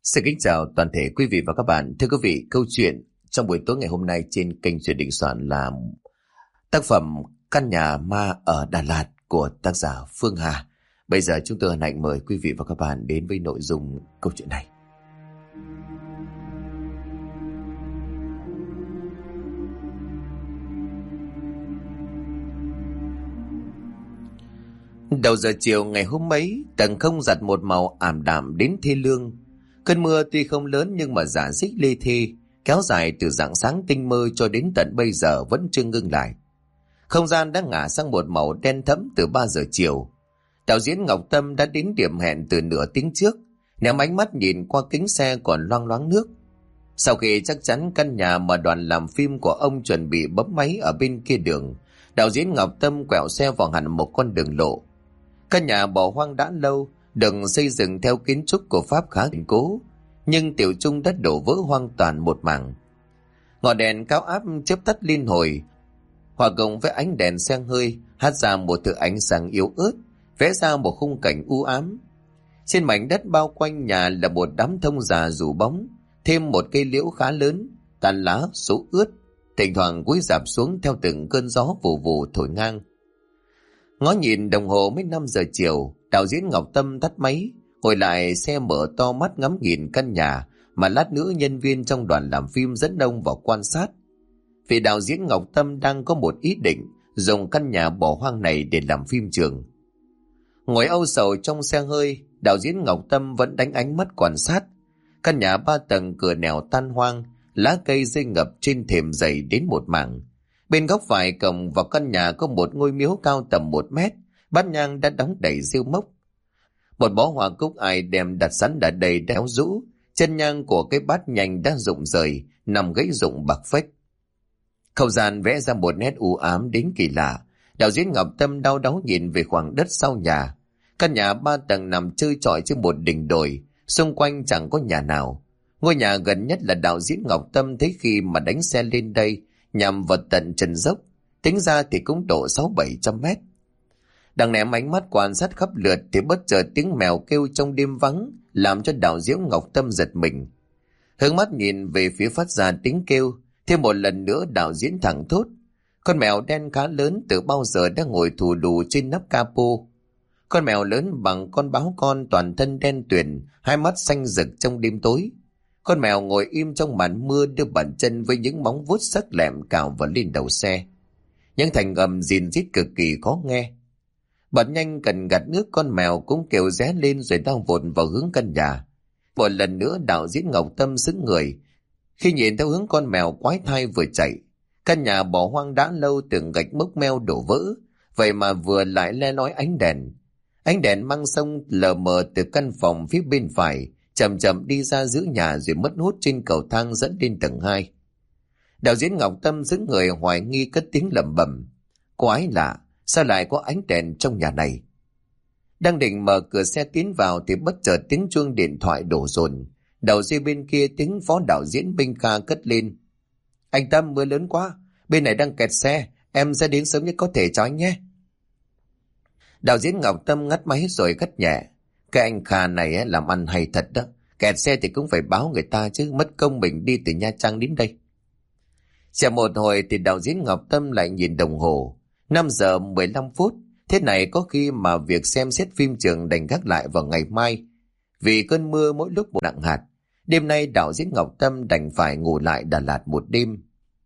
Xin kính chào toàn thể quý vị và các bạn. Thưa quý vị, câu chuyện trong buổi tối ngày hôm nay trên kênh Chuyện Định Soạn là tác phẩm Căn Nhà Ma ở Đà Lạt của tác giả Phương Hà. Bây giờ chúng tôi hân hạnh mời quý vị và các bạn đến với nội dung câu chuyện này. Đầu giờ chiều ngày hôm ấy, tầng không giặt một màu ảm đạm đến thê lương. Cơn mưa tuy không lớn nhưng mà rả rích lê thê, kéo dài từ rạng sáng tinh mơ cho đến tận bây giờ vẫn chưa ngưng lại. Không gian đã ngả sang một màu đen thẫm từ 3 giờ chiều. Đạo diễn Ngọc Tâm đã đến điểm hẹn từ nửa tiếng trước, ném ánh mắt nhìn qua kính xe còn loang loáng nước. Sau khi chắc chắn căn nhà mà đoàn làm phim của ông chuẩn bị bấm máy ở bên kia đường, đạo diễn Ngọc Tâm quẹo xe vào hẳn một con đường lộ. Căn nhà bỏ hoang đã lâu, được xây dựng theo kiến trúc của Pháp khá kiên cố, nhưng Tiểu Trung đã đổ vỡ hoàn toàn một mảng. Ngọn đèn cao áp chớp tắt liên hồi, hòa cùng với ánh đèn xe hơi hát ra một thứ ánh sáng yếu ớt, vẽ ra một khung cảnh u ám. Trên mảnh đất bao quanh nhà là một đám thông già rủ bóng, thêm một cây liễu khá lớn, tàn lá số ướt, thỉnh thoảng cúi rạp xuống theo từng cơn gió vù vù thổi ngang. Ngó nhìn đồng hồ mới 5 giờ chiều, đạo diễn Ngọc Tâm tắt máy, ngồi lại xe mở to mắt ngắm nhìn căn nhà mà lát nữa nhân viên trong đoàn làm phim dẫn đông vào quan sát. Vì đạo diễn Ngọc Tâm đang có một ý định dùng căn nhà bỏ hoang này để làm phim trường. Ngồi âu sầu trong xe hơi, đạo diễn Ngọc Tâm vẫn đánh ánh mắt quan sát. Căn nhà 3 tầng cửa nẻo tan hoang, lá cây rơi ngập trên thềm dày đến một mảng. Bên góc phải cổng vào căn nhà có một ngôi miếu cao tầm 1 mét, bát nhang đã đóng đầy rêu mốc. Một bó hoa cúc ai đem đặt sẵn đã đầy đéo rũ, chân nhang của cái bát nhang đã rụng rời, nằm gãy rụng bạc phách. Không gian vẽ ra một nét u ám đến kỳ lạ. Đạo diễn Ngọc Tâm đau đáu nhìn về khoảng đất sau nhà. Căn nhà 3 tầng nằm trơ trọi trên một đỉnh đồi, xung quanh chẳng có nhà nào. Ngôi nhà gần nhất là đạo diễn Ngọc Tâm thấy khi mà đánh xe lên đây nhằm vào tận chân dốc, tính ra thì cũng độ 600-700 mét. Đang ném ánh mắt quan sát khắp lượt thì bất chợt tiếng mèo kêu trong đêm vắng làm cho đạo diễn Ngọc Tâm giật mình. Hướng mắt nhìn về phía phát ra tiếng kêu, thêm một lần nữa đạo diễn thẳng thốt. Con mèo đen khá lớn từ bao giờ đã ngồi thù đù trên nắp capo. Con mèo lớn bằng con báo con, toàn thân đen tuyền, hai mắt xanh rực trong đêm tối. Con mèo ngồi im trong màn mưa, đưa bàn chân với những móng vuốt sắc lẹm cào vào lên đầu xe. Những thành âm rìn rít cực kỳ khó nghe. Bật nhanh cần gạt nước, con mèo cũng kêu ré lên rồi đang vụt vào hướng căn nhà. Một lần nữa đạo diễn Ngọc Tâm sững người khi nhìn theo hướng con mèo quái thai vừa chạy. Căn nhà bỏ hoang đã lâu, tường gạch mốc meo đổ vỡ, vậy mà vừa lại le lói ánh đèn. Ánh đèn mang sông lờ mờ từ căn phòng phía bên phải chậm chậm đi ra giữa nhà rồi mất hút trên cầu thang dẫn lên tầng 2. Đạo diễn Ngọc Tâm sững người hoài nghi cất tiếng lẩm bẩm. Quái lạ, sao lại có ánh đèn trong nhà này? Đang định mở cửa xe tiến vào thì bất chợt tiếng chuông điện thoại đổ dồn. Đầu dây bên kia tiếng phó đạo diễn Minh Kha cất lên. Anh Tâm, mưa lớn quá, bên này đang kẹt xe, em sẽ đến sớm nhất có thể cho anh nhé. Đạo diễn Ngọc Tâm ngắt máy rồi gắt nhẹ. Cái anh Kha này làm ăn hay thật đó, kẹt xe thì cũng phải báo người ta chứ, mất công mình đi từ Nha Trang đến đây. Chờ một hồi thì đạo diễn Ngọc Tâm lại nhìn đồng hồ. 5 giờ 15 phút, thế này có khi mà việc xem xét phim trường đành gác lại vào ngày mai. Vì cơn mưa mỗi lúc một nặng hạt, đêm nay đạo diễn Ngọc Tâm đành phải ngủ lại Đà Lạt một đêm.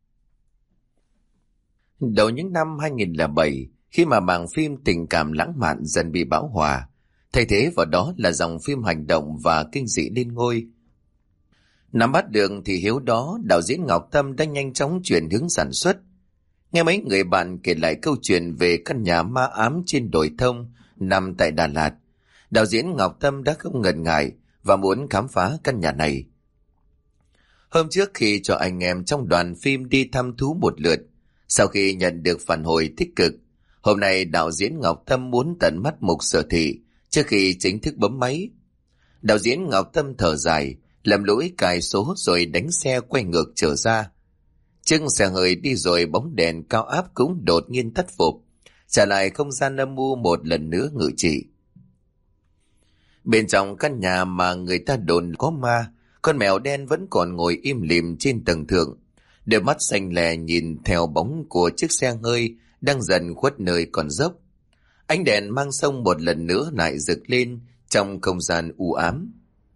Đầu những năm 2007, khi mà mảng phim tình cảm lãng mạn dần bị bão hòa, thay thế vào đó là dòng phim hành động và kinh dị lên ngôi. Nắm bắt được thì hiếu đó, đạo diễn Ngọc Tâm đã nhanh chóng chuyển hướng sản xuất. Nghe mấy người bạn kể lại câu chuyện về căn nhà ma ám trên đồi thông nằm tại Đà Lạt, đạo diễn Ngọc Tâm đã không ngần ngại và muốn khám phá căn nhà này. Hôm trước khi cho anh em trong đoàn phim đi thăm thú một lượt, sau khi nhận được phản hồi tích cực, hôm nay đạo diễn Ngọc Tâm muốn tận mắt mục sở thị trước khi chính thức bấm máy. Đạo diễn Ngọc Tâm thở dài, lầm lũi cài số rồi đánh xe quay ngược trở ra. Chiếc xe hơi đi rồi bóng đèn cao áp cũng đột nhiên tắt phục, trả lại không gian âm u một lần nữa ngự trị. Bên trong căn nhà mà người ta đồn có ma, con mèo đen vẫn còn ngồi im lìm trên tầng thượng, đôi mắt xanh lè nhìn theo bóng của chiếc xe hơi đang dần khuất nơi con dốc. Ánh đèn mang sông một lần nữa lại rực lên trong không gian u ám.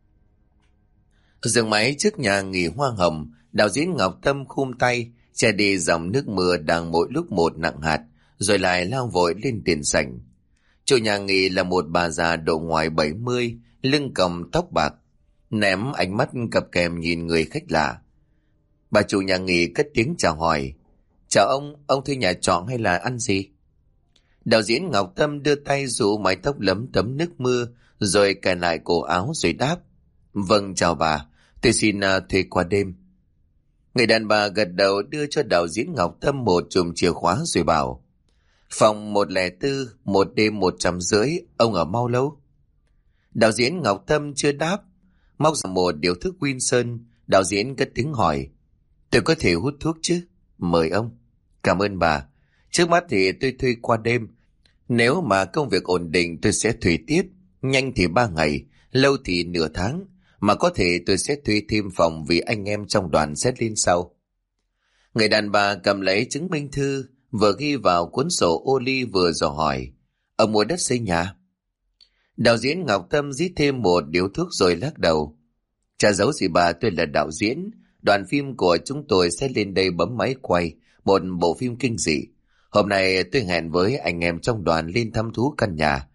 Giường máy trước nhà nghỉ Hoa Hồng, đạo diễn Ngọc Tâm khum tay che đi dòng nước mưa đang mỗi lúc một nặng hạt, rồi lại lao vội lên tiền sảnh. Chủ nhà nghỉ là một bà già độ ngoài 70, lưng còng tóc bạc, ném ánh mắt cặp kèm nhìn người khách lạ. Bà chủ nhà nghỉ cất tiếng chào hỏi. Chào ông thuê nhà trọ hay là ăn gì? Đạo diễn Ngọc Tâm đưa tay rủ mái tóc lấm tấm nước mưa, rồi cài lại cổ áo rồi đáp. Vâng chào bà, tôi xin thuê qua đêm. Người đàn bà gật đầu đưa cho đạo diễn Ngọc Tâm một chùm chìa khóa rồi bảo. Phòng 104, một đêm 150, ông ở mau lâu? Đạo diễn Ngọc Tâm chưa đáp, móc ra một điếu thuốc Winson. Đạo diễn cất tiếng hỏi. Tôi có thể hút thuốc chứ? Mời ông. Cảm ơn bà. Trước mắt thì tôi thuê qua đêm. Nếu mà công việc ổn định tôi sẽ thuê tiếp. Nhanh thì 3 ngày, lâu thì nửa tháng. Mà có thể tôi sẽ thuê thêm phòng vì anh em trong đoàn sẽ lên sau. Người đàn bà cầm lấy chứng minh thư, vừa ghi vào cuốn sổ ô ly vừa dò hỏi. Ông mua đất xây nhà? Đạo diễn Ngọc Tâm rít thêm một điếu thuốc rồi lắc đầu. Chả giấu gì bà, tôi là đạo diễn. Đoàn phim của chúng tôi sẽ lên đây bấm máy quay một bộ phim kinh dị. Hôm nay tôi hẹn với anh em trong đoàn lên thăm thú căn nhà.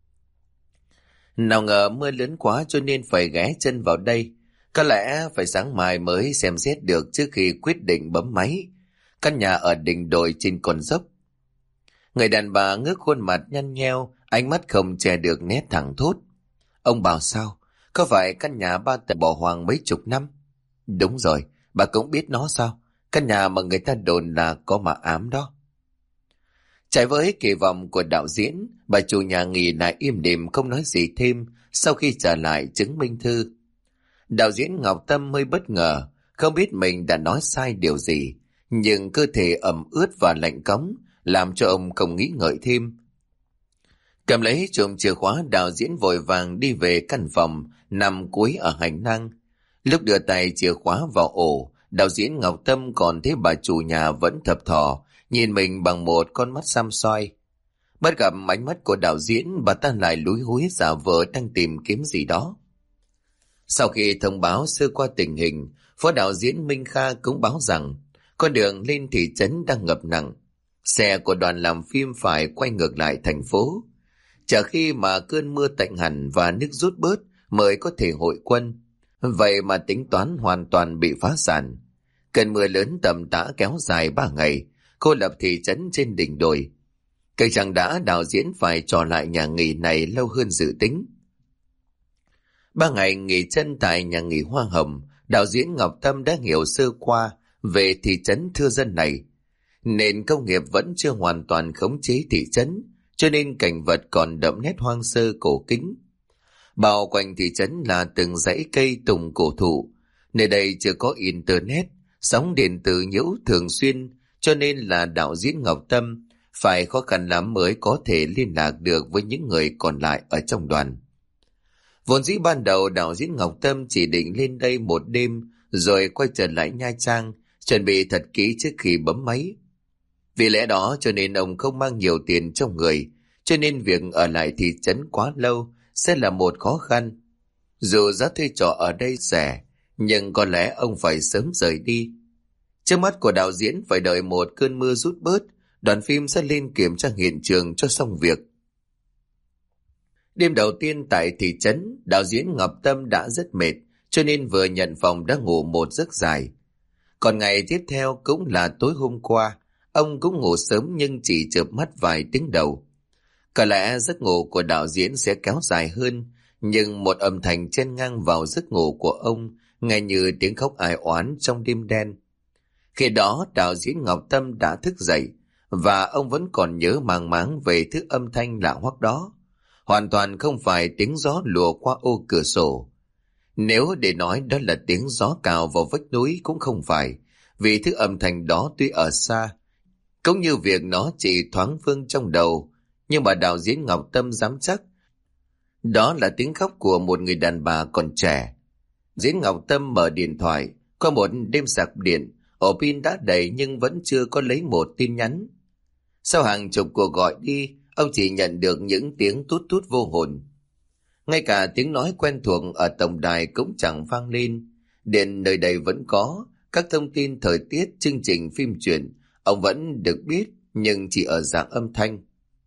Nào ngờ mưa lớn quá cho nên phải ghé chân vào đây. Có lẽ phải sáng mai mới xem xét được trước khi quyết định bấm máy. Căn nhà ở đỉnh đồi trên con dốc. Người đàn bà ngước khuôn mặt nhăn nheo, ánh mắt không che được nét thẳng thốt. Ông bảo sao? Có phải căn nhà 3 tầng bỏ hoang mấy chục năm? Đúng rồi, bà cũng biết nó sao? Căn nhà mà người ta đồn là có ma ám đó. Trái với kỳ vọng của đạo diễn, bà chủ nhà nghỉ lại im lìm không nói gì thêm sau khi trả lại chứng minh thư. Đạo diễn Ngọc Tâm hơi bất ngờ, không biết mình đã nói sai điều gì, nhưng cơ thể ẩm ướt và lạnh cóng làm cho ông không nghĩ ngợi thêm. Cầm lấy chùm chìa khóa, đạo diễn vội vàng đi về căn phòng nằm cuối ở hành lang. Lúc đưa tay chìa khóa vào ổ, đạo diễn Ngọc Tâm còn thấy bà chủ nhà vẫn thập thò nhìn mình bằng một con mắt xăm xoay. Bắt gặp ánh mắt của đạo diễn, bà ta lại lúi húi giả vờ đang tìm kiếm gì đó. Sau khi thông báo sơ qua tình hình, phó đạo diễn Minh Kha cũng báo rằng con đường lên thị trấn đang ngập nặng. Xe của đoàn làm phim phải quay ngược lại thành phố. Chờ khi mà cơn mưa tạnh hẳn và nước rút bớt mới có thể hội quân. Vậy mà tính toán hoàn toàn bị phá sản. Cơn mưa lớn tầm tã kéo dài 3 ngày, cô lập thị trấn trên đỉnh đồi. Cây chẳng đã đạo diễn phải trò lại nhà nghỉ này lâu hơn dự tính. 3 ngày nghỉ chân tại nhà nghỉ Hoa Hồng, đạo diễn Ngọc Tâm đã hiểu sơ qua về thị trấn thưa dân này. Nền công nghiệp vẫn chưa hoàn toàn khống chế thị trấn, cho nên cảnh vật còn đậm nét hoang sơ cổ kính. Bao quanh thị trấn là từng dãy cây tùng cổ thụ. Nơi đây chưa có internet, sóng điện tử nhiễu thường xuyên, cho nên là đạo diễn Ngọc Tâm phải khó khăn lắm mới có thể liên lạc được với những người còn lại ở trong đoàn. Vốn dĩ ban đầu đạo diễn Ngọc Tâm chỉ định lên đây một đêm rồi quay trở lại Nha Trang, chuẩn bị thật kỹ trước khi bấm máy. Vì lẽ đó cho nên ông không mang nhiều tiền trong người, cho nên việc ở lại thị trấn quá lâu sẽ là một khó khăn. Dù giá thuê trọ ở đây rẻ, nhưng có lẽ ông phải sớm rời đi. Trước mắt của đạo diễn phải đợi một cơn mưa rút bớt, đoàn phim sẽ lên kiểm tra hiện trường cho xong việc. Đêm đầu tiên tại thị trấn, đạo diễn Ngọc Tâm đã rất mệt, cho nên vừa nhận phòng đã ngủ một giấc dài. Còn ngày tiếp theo cũng là tối hôm qua, ông cũng ngủ sớm nhưng chỉ chợp mắt vài tiếng đầu. Có lẽ giấc ngủ của đạo diễn sẽ kéo dài hơn, nhưng một âm thanh chen ngang vào giấc ngủ của ông, nghe như tiếng khóc ai oán trong đêm đen. Khi đó đạo diễn Ngọc Tâm đã thức dậy, và ông vẫn còn nhớ màng máng về thứ âm thanh lạ hoắc đó. Hoàn toàn không phải tiếng gió lùa qua ô cửa sổ. Nếu để nói đó là tiếng gió cào vào vách núi cũng không phải, vì thứ âm thanh đó tuy ở xa, cũng như việc nó chỉ thoáng vương trong đầu, nhưng mà đạo diễn Ngọc Tâm dám chắc Đó là tiếng khóc của một người đàn bà còn trẻ. Diễn Ngọc Tâm mở điện thoại. Qua một đêm sạc điện, ổ pin đã đầy nhưng vẫn chưa có lấy một tin nhắn. Sau hàng chục cuộc gọi đi, ông chỉ nhận được những tiếng tút tút vô hồn. Ngay cả tiếng nói quen thuộc ở tổng đài cũng chẳng vang lên. Điện nơi đây vẫn có, các thông tin thời tiết, chương trình phim truyện, ông vẫn được biết nhưng chỉ ở dạng âm thanh.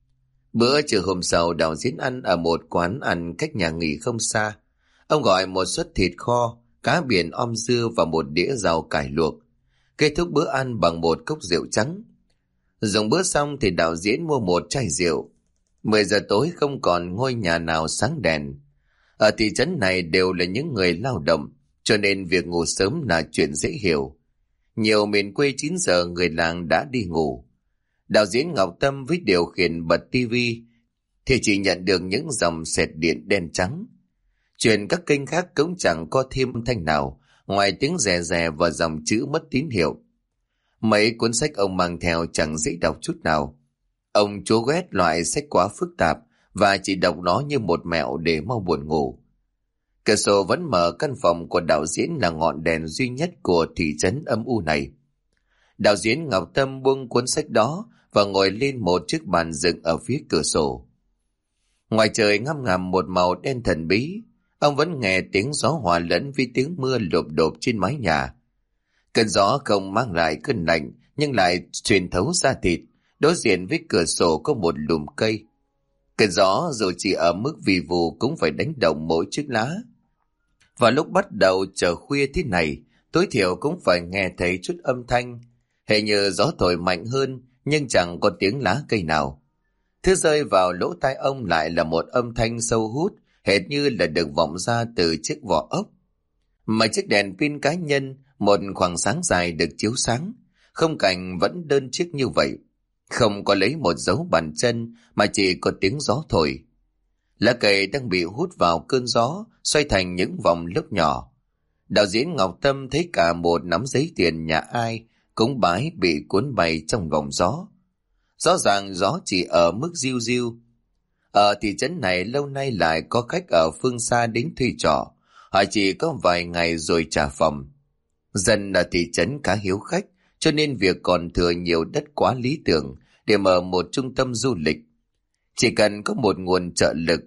Bữa trưa hôm sau, Đào Diễn ăn ở một quán ăn cách nhà nghỉ không xa. Ông gọi một suất thịt kho, cá biển om dưa và một đĩa rau cải luộc. Kết thúc bữa ăn bằng một cốc rượu trắng. Dùng bữa xong thì Đạo Diễn mua một chai rượu. 10 giờ tối không còn ngôi nhà nào sáng đèn. Ở thị trấn này đều là những người lao động, cho nên việc ngủ sớm là chuyện dễ hiểu. Nhiều miền quê 9 giờ người làng đã đi ngủ. Đạo diễn Ngọc Tâm với điều khiển bật tivi thì chỉ nhận được những dòng sệt điện đen trắng. Chuyển các kênh khác cũng chẳng có thêm âm thanh nào ngoài tiếng rè rè và dòng chữ mất tín hiệu. Mấy cuốn sách ông mang theo chẳng dễ đọc chút nào. Ông chúa ghét loại sách quá phức tạp và chỉ đọc nó như một mẹo để mau buồn ngủ. Cửa sổ vẫn mở, căn phòng của đạo diễn là ngọn đèn duy nhất của thị trấn âm u này. Đạo diễn Ngọc Tâm buông cuốn sách đó và ngồi lên một chiếc bàn dựng ở phía cửa sổ. Ngoài trời ngăm ngầm một màu đen thần bí, ông vẫn nghe tiếng gió hòa lẫn với tiếng mưa lộp độp trên mái nhà. Cơn gió không mang lại cơn lạnh nhưng lại truyền thấu da thịt. Đối diện với cửa sổ có một lùm cây. Cơn gió dù chỉ ở mức vì vù cũng phải đánh động mỗi chiếc lá. Và lúc bắt đầu chờ khuya thế này, tối thiểu cũng phải nghe thấy chút âm thanh. Hệ như gió thổi mạnh hơn nhưng chẳng có tiếng lá cây nào. Thứ rơi vào lỗ tai ông lại là một âm thanh sâu hút, hệt như là được vọng ra từ chiếc vỏ ốc. Mà chiếc đèn pin cá nhân, một khoảng sáng dài được chiếu sáng. Không cảnh vẫn đơn chiếc như vậy. Không có lấy một dấu bàn chân mà chỉ có tiếng gió thổi. Lá cây đang bị hút vào cơn gió, xoay thành những vòng lớp nhỏ. Đạo diễn Ngọc Tâm thấy cả một nắm giấy tiền nhà ai cũng bái bị cuốn bay trong vòng gió. Rõ ràng gió chỉ ở mức riu riu. Ở thị trấn này lâu nay lại có khách ở phương xa đến thuê trọ. Họ chỉ có vài ngày rồi trả phòng. Dân ở thị trấn khá hiếu khách, cho nên việc còn thừa nhiều đất quá lý tưởng để mở một trung tâm du lịch. Chỉ cần có một nguồn trợ lực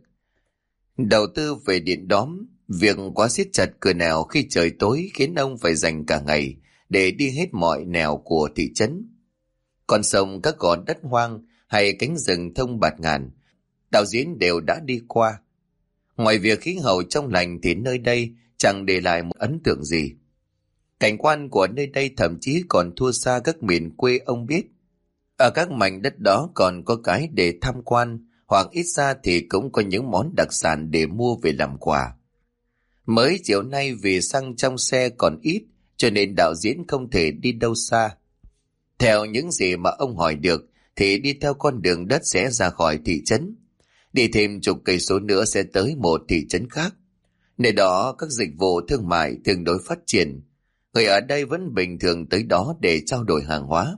đầu tư về điện đóm, việc quá siết chặt cửa nẻo khi trời tối khiến ông phải dành cả ngày để đi hết mọi nẻo của thị trấn. Con sông, các gò đất hoang hay cánh rừng thông bạt ngàn, đạo diễn đều đã đi qua. Ngoài việc khí hậu trong lành thì nơi đây chẳng để lại một ấn tượng gì. Cảnh quan của nơi đây thậm chí còn thua xa các miền quê ông biết. Ở các mảnh đất đó còn có cái để tham quan, hoặc ít ra thì cũng có những món đặc sản để mua về làm quà. Mới chiều nay vì xăng trong xe còn ít, cho nên đạo diễn không thể đi đâu xa. Theo những gì mà ông hỏi được, thì đi theo con đường đất sẽ ra khỏi thị trấn. Đi thêm chục cây số nữa sẽ tới một thị trấn khác. Nơi đó các dịch vụ thương mại tương đối phát triển. Người ở đây vẫn bình thường tới đó để trao đổi hàng hóa.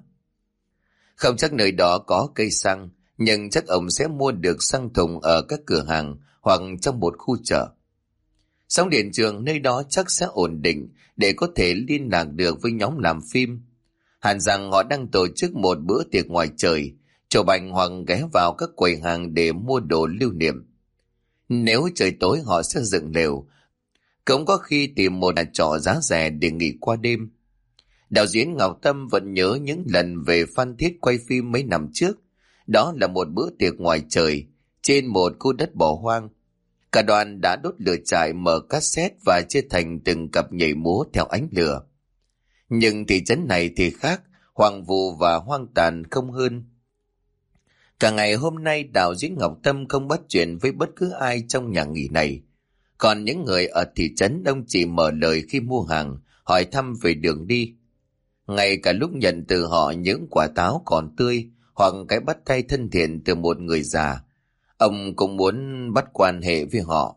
Không chắc nơi đó có cây xăng, nhưng chắc ông sẽ mua được xăng thùng ở các cửa hàng hoặc trong một khu chợ. Sóng điện trường nơi đó chắc sẽ ổn định để có thể liên lạc được với nhóm làm phim. Hẳn rằng họ đang tổ chức một bữa tiệc ngoài trời, chụp ảnh hoặc ghé vào các quầy hàng để mua đồ lưu niệm. Nếu trời tối họ sẽ dựng lều, cũng có khi tìm một nhà trọ giá rẻ để nghỉ qua đêm. Đạo diễn Ngọc Tâm vẫn nhớ những lần về Phan Thiết quay phim mấy năm trước. Đó là một bữa tiệc ngoài trời trên một khu đất bỏ hoang. Cả đoàn đã đốt lửa trại, mở cassette và chia thành từng cặp nhảy múa theo ánh lửa. Nhưng thị trấn này thì khác, hoang vu và hoang tàn không hơn. Cả ngày hôm nay đạo diễn Ngọc Tâm không bắt chuyện với bất cứ ai trong nhà nghỉ này. Còn những người ở thị trấn ông chỉ mở lời khi mua hàng, hỏi thăm về đường đi. Ngay cả lúc nhận từ họ những quả táo còn tươi hoặc cái bắt tay thân thiện từ một người già, ông cũng muốn bắt quan hệ với họ.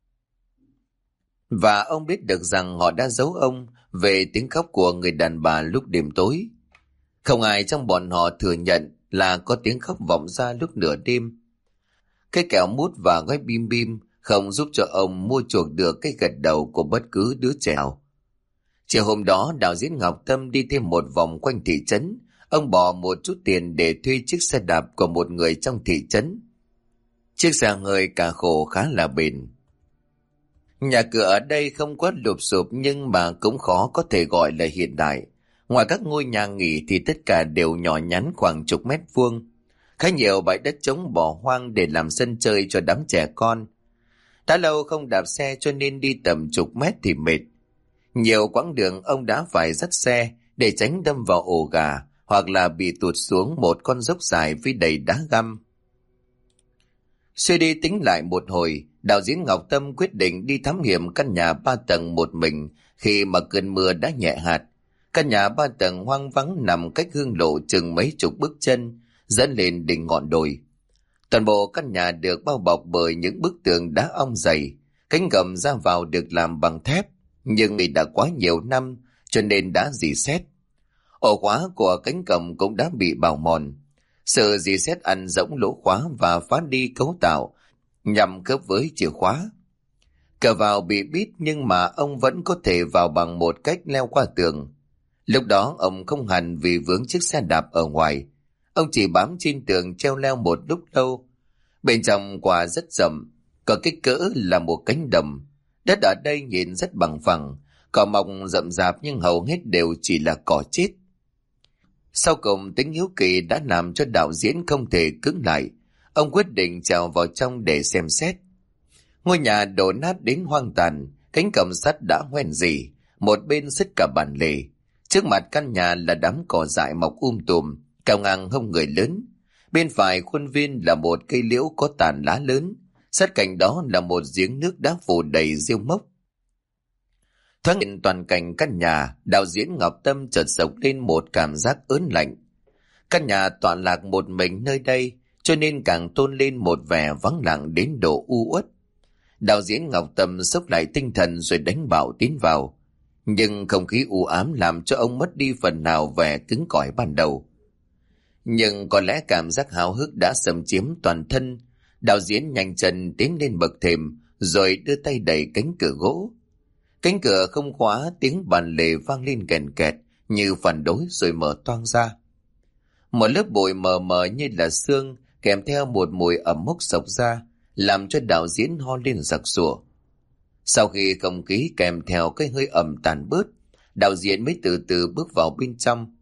Và ông biết được rằng họ đã giấu ông về tiếng khóc của người đàn bà lúc đêm tối. Không ai trong bọn họ thừa nhận là có tiếng khóc vọng ra lúc nửa đêm. Cái kẹo mút và gói bim bim không giúp cho ông mua chuộc được cái gật đầu của bất cứ đứa trẻ nào. Chiều hôm đó, đạo diễn Ngọc Tâm đi thêm một vòng quanh thị trấn. Ông bỏ một chút tiền để thuê chiếc xe đạp của một người trong thị trấn. Chiếc xe hơi cả khổ khá là bền. Nhà cửa ở đây không quá lụp xụp nhưng mà cũng khó có thể gọi là hiện đại. Ngoài các ngôi nhà nghỉ thì tất cả đều nhỏ nhắn khoảng chục mét vuông. Khá nhiều bãi đất trống bỏ hoang để làm sân chơi cho đám trẻ con. Đã lâu không đạp xe cho nên đi tầm chục mét thì mệt. Nhiều quãng đường ông đã phải dắt xe để tránh đâm vào ổ gà hoặc là bị tụt xuống một con dốc dài với đầy đá găm. Suy đi tính lại một hồi, đạo diễn Ngọc Tâm quyết định đi thám hiểm căn nhà 3 tầng một mình khi mà cơn mưa đã nhẹ hạt. Căn nhà 3 tầng hoang vắng nằm cách hương lộ chừng mấy chục bước chân, dẫn lên đỉnh ngọn đồi. Toàn bộ căn nhà được bao bọc bởi những bức tường đá ong dày, cánh gầm ra vào được làm bằng thép, nhưng vì đã quá nhiều năm cho nên đã rỉ sét. Ổ khóa của cánh cổng cũng đã bị bào mòn. Sự rỉ sét ăn rỗng lỗ khóa và phá đi cấu tạo nhằm khớp với chìa khóa. Cửa vào bị bít nhưng mà ông vẫn có thể vào bằng một cách leo qua tường. Lúc đó ông không hẳn vì vướng chiếc xe đạp ở ngoài. Ông chỉ bám trên tường treo leo một lúc lâu. Bên trong quả rất rộng, có kích cỡ là một cánh đồng. Đất ở đây nhìn rất bằng phẳng, cỏ mọc rậm rạp nhưng hầu hết đều chỉ là cỏ chết. Sau cùng tính hiếu kỳ đã làm cho đạo diễn không thể cứng lại. Ông quyết định trèo vào trong để xem xét. Ngôi nhà đổ nát đến hoang tàn, cánh cổng sắt đã hoen rỉ, một bên xích cả bản lề. Trước mặt căn nhà là đám cỏ dại mọc tùm, cao ngang hông người lớn. Bên phải khuôn viên là một cây liễu có tàn lá lớn, sát cạnh đó là một giếng nước đá phủ đầy rêu mốc. Thoáng nhìn toàn cảnh căn nhà, đạo diễn Ngọc Tâm chợt sộc lên một cảm giác ớn lạnh. Căn nhà tọa lạc một mình nơi đây, cho nên càng tôn lên một vẻ vắng lặng đến độ u uất. Đạo diễn Ngọc Tâm xốc lại tinh thần rồi đánh bạo tiến vào. Nhưng không khí u ám làm cho ông mất đi phần nào vẻ cứng cỏi ban đầu. Nhưng có lẽ cảm giác háo hức đã xâm chiếm toàn thân. Đạo diễn nhanh chân tiến lên bậc thềm rồi đưa tay đẩy cánh cửa gỗ. Cánh cửa không khóa, tiếng bàn lề vang lên kèn kẹt như phản đối rồi mở toang ra. Một lớp bụi mờ mờ như là sương kèm theo một mùi ẩm mốc xộc ra, làm cho đạo diễn ho lên giặc giụa. Sau khi không khí kèm theo cái hơi ẩm tàn bớt, đạo diễn mới từ từ bước vào bên trong.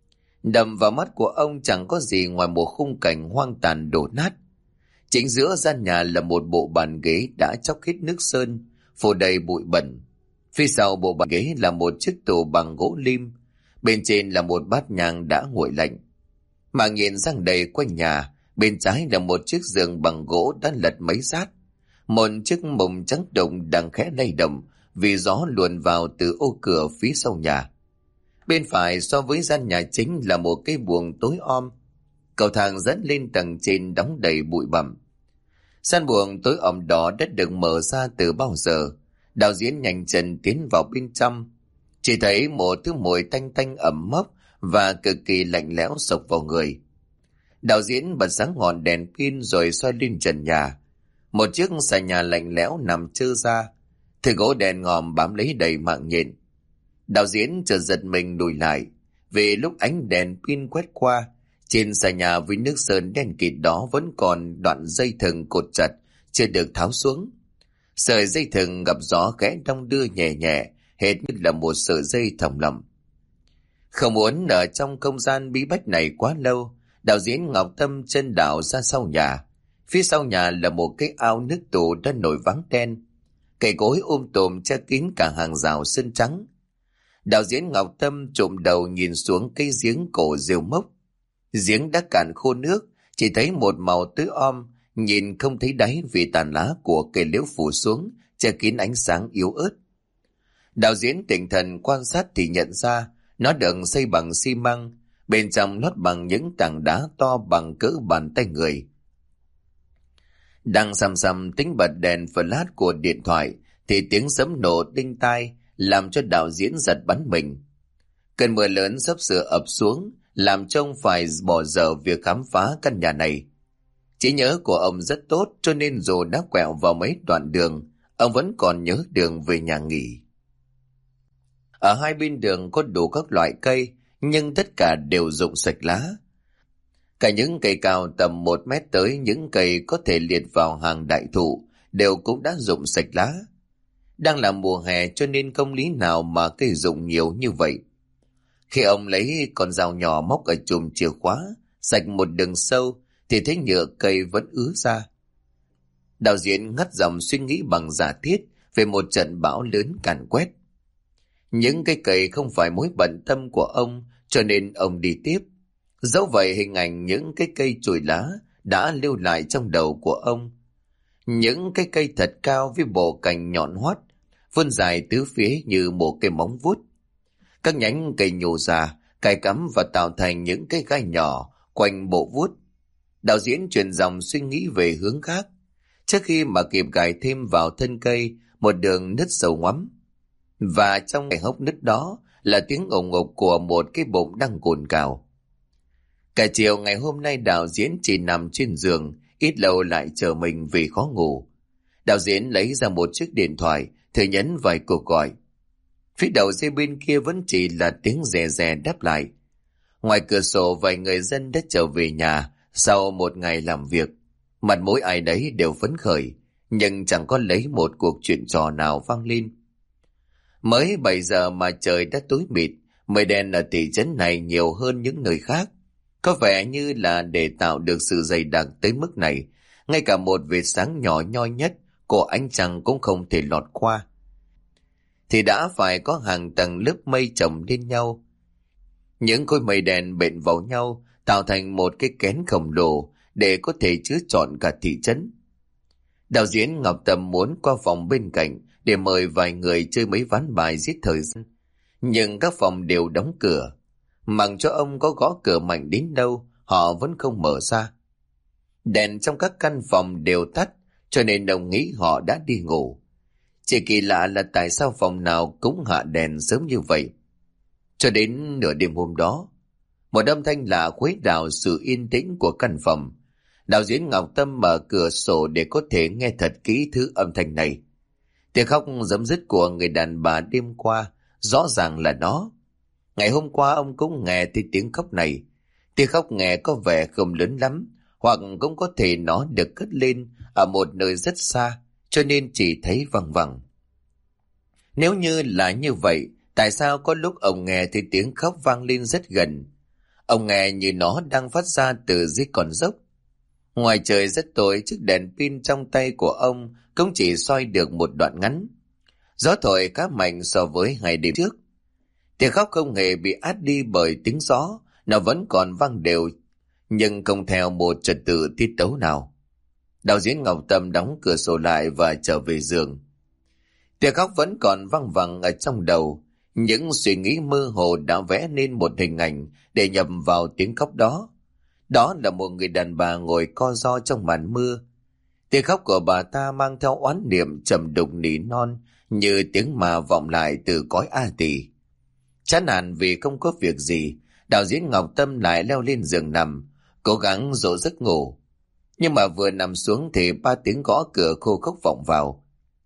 Đầm vào mắt của ông chẳng có gì ngoài một khung cảnh hoang tàn đổ nát. Chính giữa gian nhà là một bộ bàn ghế đã chóc hết nước sơn, phủ đầy bụi bẩn. Phía sau bộ bàn ghế là một chiếc tủ bằng gỗ lim, bên trên là một bát nhang đã nguội lạnh. Mà nhìn sang đầy quanh nhà, bên trái là một chiếc giường bằng gỗ đã lật mấy sát. Một chiếc mùng trắng đồng đang khẽ lay động vì gió luồn vào từ ô cửa phía sau nhà. Bên phải so với gian nhà chính là một cái buồng tối om. Cầu thang dẫn lên tầng trên đóng đầy bụi bặm. Gian buồng tối om đó đã được mở ra từ bao giờ. Đạo diễn nhanh chân tiến vào bên trong. Chỉ thấy một thứ mùi tanh tanh ẩm mốc và cực kỳ lạnh lẽo xộc vào người. Đạo diễn bật sáng ngọn đèn pin rồi soi lên trần nhà. Một chiếc xà nhà lạnh lẽo nằm trơ ra, thứ gỗ đèn ngòm bám lấy đầy mạng nhện. Đạo diễn chợt giật mình lùi lại, vì lúc ánh đèn pin quét qua, trên xà nhà với nước sơn đen kịt đó vẫn còn đoạn dây thừng cột chặt, chưa được tháo xuống. Sợi dây thừng gặp gió khẽ đong đưa nhẹ nhẹ, hệt như là một sợi dây thòng lọng. Không muốn ở trong không gian bí bách này quá lâu, đạo diễn Ngọc Tâm chân đảo ra sau nhà. Phía sau nhà là một cái ao nước tù đã nổi váng đen. Cây cối tùm che kín cả hàng rào sơn trắng. Đạo diễn Ngọc Tâm trụm đầu nhìn xuống cây giếng cổ rêu mốc. Giếng đã cạn khô nước, chỉ thấy một màu tối om, nhìn không thấy đáy vì tàn lá của cây liễu phủ xuống, che kín ánh sáng yếu ớt. Đạo diễn tỉnh thần quan sát thì nhận ra nó được xây bằng xi măng, bên trong lót bằng những tảng đá to bằng cỡ bàn tay người. Đang sầm sầm tính bật đèn flash của điện thoại thì tiếng sấm nổ đinh tai làm cho đạo diễn giật bắn mình. Cơn mưa lớn sắp sửa ập xuống làm cho ông phải bỏ dở việc khám phá căn nhà này. Trí nhớ của ông rất tốt, cho nên dù đã quẹo vào mấy đoạn đường, ông vẫn còn nhớ đường về nhà nghỉ. Ở hai bên đường có đủ các loại cây, nhưng tất cả đều rụng sạch lá. Cả những cây cao tầm 1 mét tới những cây có thể liệt vào hàng đại thụ đều cũng đã rụng sạch lá. Đang là mùa hè cho nên không lý nào mà cây rụng nhiều như vậy. Khi ông lấy con dao nhỏ móc ở chùm chìa khóa, rạch một đường sâu, thì thấy nhựa cây vẫn ứa ra. Đạo diễn ngắt dòng suy nghĩ bằng giả thiết về một trận bão lớn càn quét. Những cây cầy không phải mối bận tâm của ông, cho nên ông đi tiếp. Dẫu vậy hình ảnh những cái cây chồi lá đã lưu lại trong đầu của ông. Những cái cây thật cao với bộ cành nhọn hoắt, vươn dài tứ phía như một cây móng vuốt. Các nhánh cây nhô ra, cài cắm và tạo thành những cái gai nhỏ quanh bộ vuốt. Đạo diễn chuyển dòng suy nghĩ về hướng khác, trước khi mà kịp gài thêm vào thân cây một đường nứt sâu ngoắm. Và trong cái hốc nứt đó là tiếng ồn ục của một cái bụng đang cồn cào. Cả chiều ngày hôm nay đạo diễn chỉ nằm trên giường, ít lâu lại chờ mình vì khó ngủ. Đạo diễn lấy ra một chiếc điện thoại, thử nhấn vài cuộc gọi. Phía đầu dây bên kia vẫn chỉ là tiếng rè rè đáp lại. Ngoài cửa sổ vài người dân đã trở về nhà sau một ngày làm việc. Mặt mũi ai đấy đều phấn khởi, nhưng chẳng có lấy một cuộc chuyện trò nào vang lên. Mới 7 giờ mà trời đã tối mịt, mây đen ở thị trấn này nhiều hơn những nơi khác. Có vẻ như là để tạo được sự dày đặc tới mức này, ngay cả một vệt sáng nhỏ nhoi nhất của ánh trăng cũng không thể lọt qua. Thì đã phải có hàng tầng lớp mây chồng lên nhau. Những khối mây đen bện vào nhau tạo thành một cái kén khổng lồ để có thể chứa trọn cả thị trấn. Đạo diễn Ngọc Tâm muốn qua phòng bên cạnh để mời vài người chơi mấy ván bài giết thời gian, nhưng các phòng đều đóng cửa. Mặc cho ông có gõ cửa mạnh đến đâu, họ vẫn không mở ra. Đèn trong các căn phòng đều tắt, cho nên ông nghĩ họ đã đi ngủ. Chỉ kỳ lạ là tại sao phòng nào cũng hạ đèn sớm như vậy. Cho đến nửa đêm hôm đó, một âm thanh lạ khuấy đảo sự yên tĩnh của căn phòng. Đạo diễn Ngọc Tâm mở cửa sổ để có thể nghe thật kỹ thứ âm thanh này. Tiếng khóc giấm dứt của người đàn bà đêm qua, rõ ràng là nó. Ngày hôm qua ông cũng nghe thấy tiếng khóc này. Tiếng khóc nghe có vẻ không lớn lắm, hoặc cũng có thể nó được cất lên ở một nơi rất xa, cho nên chỉ thấy văng vẳng. Nếu như là như vậy, tại sao có lúc ông nghe thấy tiếng khóc vang lên rất gần? Ông nghe như nó đang phát ra từ dưới con dốc. Ngoài trời rất tối, chiếc đèn pin trong tay của ông cũng chỉ soi được một đoạn ngắn. Gió thổi khá mạnh so với ngày đêm trước. Tiếng khóc không hề bị át đi bởi tiếng gió, nó vẫn còn vang đều, nhưng không theo một trật tự tiết tấu nào. Đạo diễn Ngọc Tâm đóng cửa sổ lại và trở về giường. Tiếng khóc vẫn còn văng vẳng ở trong đầu. Những suy nghĩ mơ hồ đã vẽ nên một hình ảnh để nhập vào tiếng khóc đó. Đó là một người đàn bà ngồi co ro trong màn mưa. Tiếng khóc của bà ta mang theo oán niệm trầm đục nỉ non, như tiếng mà vọng lại từ cõi A Tỳ. Chán nản vì không có việc gì, đạo diễn Ngọc Tâm lại leo lên giường nằm, cố gắng dỗ giấc ngủ. Nhưng mà vừa nằm xuống thì 3 tiếng gõ cửa khô khốc vọng vào.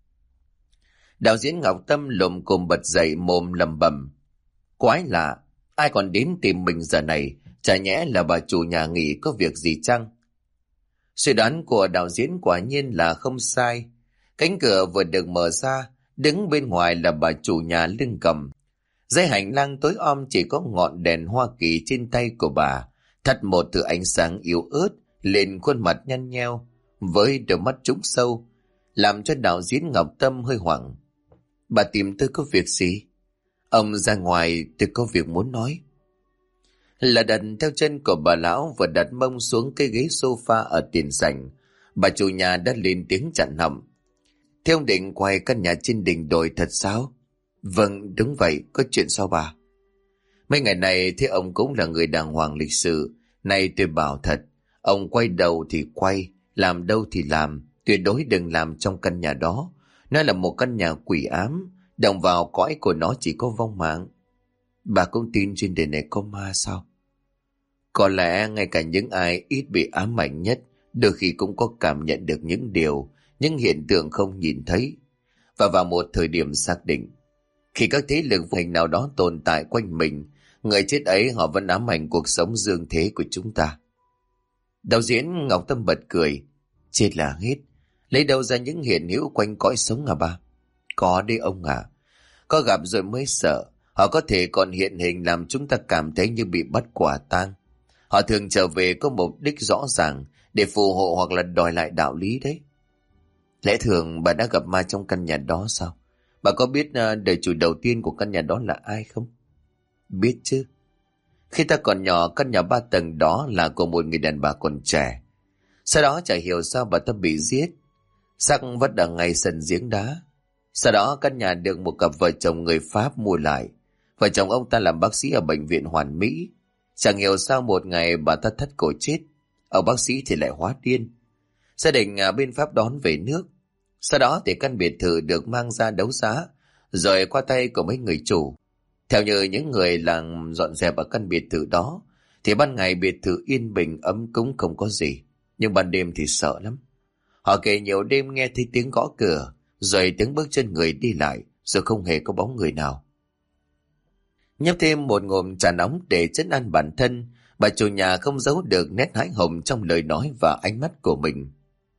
Đạo diễn Ngọc Tâm lồm cồm bật dậy, mồm lẩm bẩm: Quái lạ, ai còn đến tìm mình giờ này? Chả nhẽ là bà chủ nhà nghỉ có việc gì chăng? Suy đoán của đạo diễn quả nhiên là không sai. Cánh cửa vừa được mở ra, đứng bên ngoài là bà chủ nhà lưng cầm. Dãy hành lang tối om chỉ có ngọn đèn Hoa Kỳ trên tay của bà, thắt một thứ ánh sáng yếu ớt lên khuôn mặt nhăn nheo với đôi mắt trũng sâu, làm cho đạo diễn Ngọc Tâm hơi hoảng. Bà tìm tôi có việc gì? Ông ra ngoài, tôi có việc muốn nói. Là đặt theo chân của bà lão vừa đặt mông xuống cái ghế sofa ở tiền sảnh, bà chủ nhà đã lên tiếng chặn họng. Thế ông định quay căn nhà trên đỉnh đồi thật sao? Vâng, đúng vậy, có chuyện sao bà? Mấy ngày này thế ông cũng là người đàng hoàng lịch sự. Này tôi bảo thật, ông quay đầu thì quay, làm đâu thì làm, tuyệt đối đừng làm trong căn nhà đó. Nó là một căn nhà quỷ ám, động vào cõi của nó chỉ có vong mạng. Bà cũng tin trên đời này có ma sao? Có lẽ ngay cả những ai ít bị ám ảnh nhất đôi khi cũng có cảm nhận được những điều, những hiện tượng không nhìn thấy. Và vào một thời điểm xác định, khi các thế lực vô hình nào đó tồn tại quanh mình, người chết ấy họ vẫn ám ảnh cuộc sống dương thế của chúng ta. Đạo diễn Ngọc Tâm bật cười. Chết là hết, lấy đâu ra những hiện hữu quanh cõi sống à ba? Có đấy ông à, có gặp rồi mới sợ. Họ có thể còn hiện hình làm chúng ta cảm thấy như bị bắt quả tang. Họ thường trở về có mục đích rõ ràng để phù hộ hoặc là đòi lại đạo lý đấy. Lẽ thường bà đã gặp ma trong căn nhà đó sao? Bà có biết đời chủ đầu tiên của căn nhà đó là ai không? Biết chứ. Khi ta còn nhỏ, căn nhà 3 tầng đó là của một người đàn bà còn trẻ. Sau đó chả hiểu sao bà ta bị giết, xác vất ở ngay sân giếng đá. Sau đó căn nhà được một cặp vợ chồng người Pháp mua lại. Vợ chồng ông ta làm bác sĩ ở bệnh viện Hoàn Mỹ. Chẳng hiểu sao một ngày bà ta thất cổ chết, ông bác sĩ thì lại hóa điên. Gia đình bên Pháp đón về nước. Sau đó thì căn biệt thự được mang ra đấu giá, rồi qua tay của mấy người chủ. Theo như những người làng dọn dẹp ở căn biệt thự đó, thì ban ngày biệt thự yên bình ấm cúng không có gì, nhưng ban đêm thì sợ lắm. Họ kể nhiều đêm nghe thấy tiếng gõ cửa, rồi tiếng bước chân người đi lại, rồi không hề có bóng người nào. Nhấp thêm một ngụm trà nóng để trấn an bản thân, bà chủ nhà không giấu được nét hãi hùng trong lời nói và ánh mắt của mình.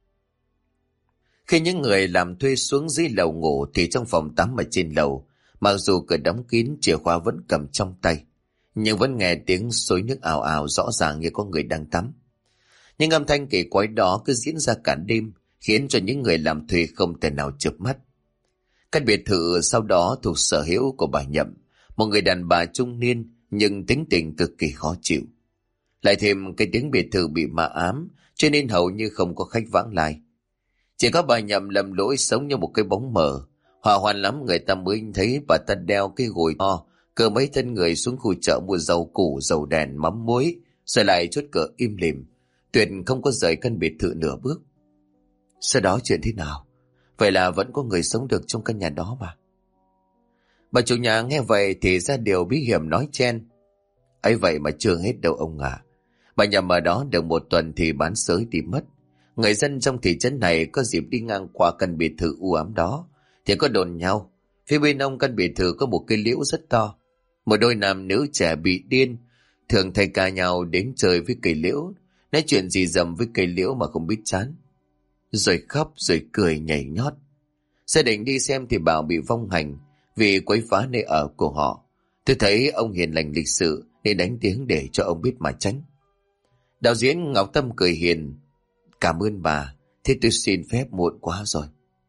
Khi những người làm thuê xuống dưới lầu ngủ thì trong phòng tắm ở trên lầu, mặc dù cửa đóng kín, chìa khóa vẫn cầm trong tay, nhưng vẫn nghe tiếng xối nước ào ào rõ ràng như có người đang tắm. Nhưng âm thanh kỳ quái đó cứ diễn ra cả đêm, khiến cho những người làm thuê không thể nào chợp mắt. Căn biệt thự sau đó thuộc sở hữu của bà Nhậm, một người đàn bà trung niên nhưng tính tình cực kỳ khó chịu. Lại thêm cái tiếng biệt thự bị ma ám, cho nên hầu như không có khách vãng lai. Chỉ có bà Nhậm lầm lỗi sống như một cái bóng mờ. Hỏa hoạn lắm người ta mới thấy bà ta đeo cái gùi to, cờ mấy thân người xuống khu chợ mua rau củ, dầu đèn, mắm muối, rồi lại chốt cửa im lìm, tuyệt không có rời căn biệt thự nửa bước. Sau đó chuyện thế nào? Vậy là vẫn có người sống được trong căn nhà đó mà. Bà chủ nhà nghe vậy thì ra điều bí hiểm nói chen. Ấy vậy mà chưa hết đâu ông ạ. Bà Nhậm ở đó được 1 tuần thì bán xới đi mất. Người dân trong thị trấn này có dịp đi ngang qua căn biệt thự u ám đó thì có đồn nhau, phía bên ông căn biệt thự có một cây liễu rất to. Một đôi nam nữ trẻ bị điên, thường thay ca nhau đến chơi với cây liễu, nói chuyện gì dầm với cây liễu mà không biết chán. Rồi khóc rồi cười nhảy nhót. Gia đình đi xem thì bảo bị vong hành vì quấy phá nơi ở của họ. Tôi thấy ông hiền lành lịch sự nên đánh tiếng để cho ông biết mà tránh. Đạo diễn Ngọc Tâm cười hiền. Cảm ơn bà, thế tôi xin phép muộn quá rồi.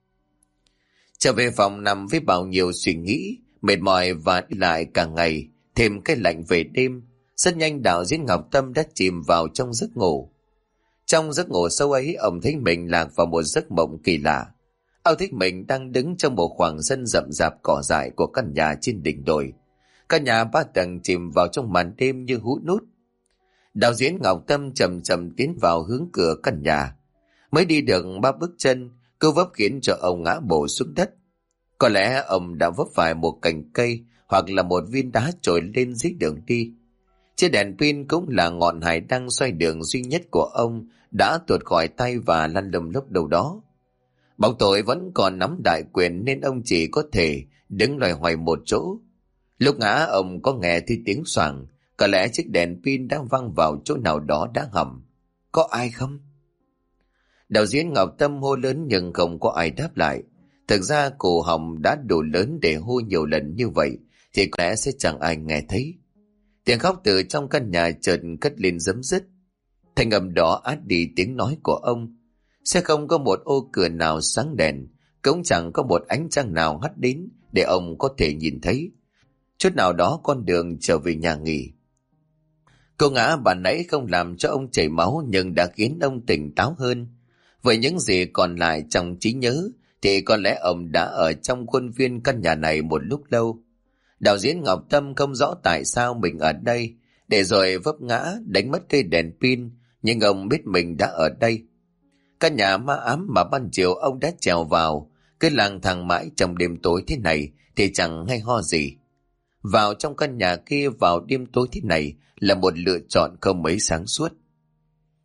Trở về phòng nằm với bao nhiêu suy nghĩ, mệt mỏi và đi lại cả ngày, thêm cái lạnh về đêm. Rất nhanh đạo diễn Ngọc Tâm đã chìm vào trong giấc ngủ. Trong giấc ngủ sâu ấy, ông thấy mình lạc vào một giấc mộng kỳ lạ. Ông thấy mình đang đứng trong một khoảng sân rậm rạp cỏ dại của căn nhà trên đỉnh đồi. Căn nhà 3 tầng chìm vào trong màn đêm như hút nút. Đạo diễn Ngọc Tâm chậm chậm tiến vào hướng cửa căn nhà. Mới đi được 3 bước chân, cú vấp khiến cho ông ngã bổ xuống đất. Có lẽ ông đã vấp phải một cành cây hoặc là một viên đá trồi lên dưới đường đi. Chiếc đèn pin cũng là ngọn hải đăng xoay đường duy nhất của ông đã tuột khỏi tay và lăn lầm lốc đâu đó. Bóng tối vẫn còn nắm đại quyền nên ông chỉ có thể đứng loay hoay một chỗ. Lúc ngã ông có nghe thấy tiếng xoàng, có lẽ chiếc đèn pin đang văng vào chỗ nào đó đã hầm. Có ai không? Đạo diễn Ngọc Tâm hô lớn nhưng không có ai đáp lại. Thực ra cổ họng đã đủ lớn để hô nhiều lần như vậy thì có lẽ sẽ chẳng ai nghe thấy. Tiếng khóc từ trong căn nhà chợt cất lên rấm rứt. Thanh âm đó át đi tiếng nói của ông. Sẽ không có một ô cửa nào sáng đèn, cũng chẳng có một ánh trăng nào hắt đến để ông có thể nhìn thấy chút nào đó con đường trở về nhà nghỉ. Cô ngã bà nãy không làm cho ông chảy máu nhưng đã khiến ông tỉnh táo hơn. Với những gì còn lại trong trí nhớ thì có lẽ ông đã ở trong khuôn viên căn nhà này một lúc lâu. Đạo diễn Ngọc Tâm không rõ tại sao mình ở đây, để rồi vấp ngã đánh mất cây đèn pin, nhưng ông biết mình đã ở đây. Căn nhà ma ám mà ban chiều ông đã trèo vào, cứ lang thang mãi trong đêm tối thế này thì chẳng hay ho gì. Vào trong căn nhà kia vào đêm tối thế này là một lựa chọn không mấy sáng suốt.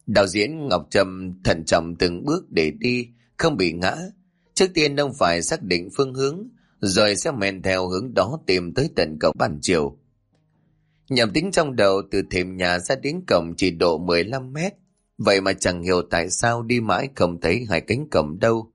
Đạo diễn Ngọc Trâm thận trọng từng bước để đi, không bị ngã. Trước tiên ông phải xác định phương hướng, rồi sẽ men theo hướng đó tìm tới tận cổng ban chiều. Nhầm tính trong đầu từ thềm nhà ra đến cổng chỉ độ 15 mét, vậy mà chẳng hiểu tại sao đi mãi không thấy hai cánh cổng đâu.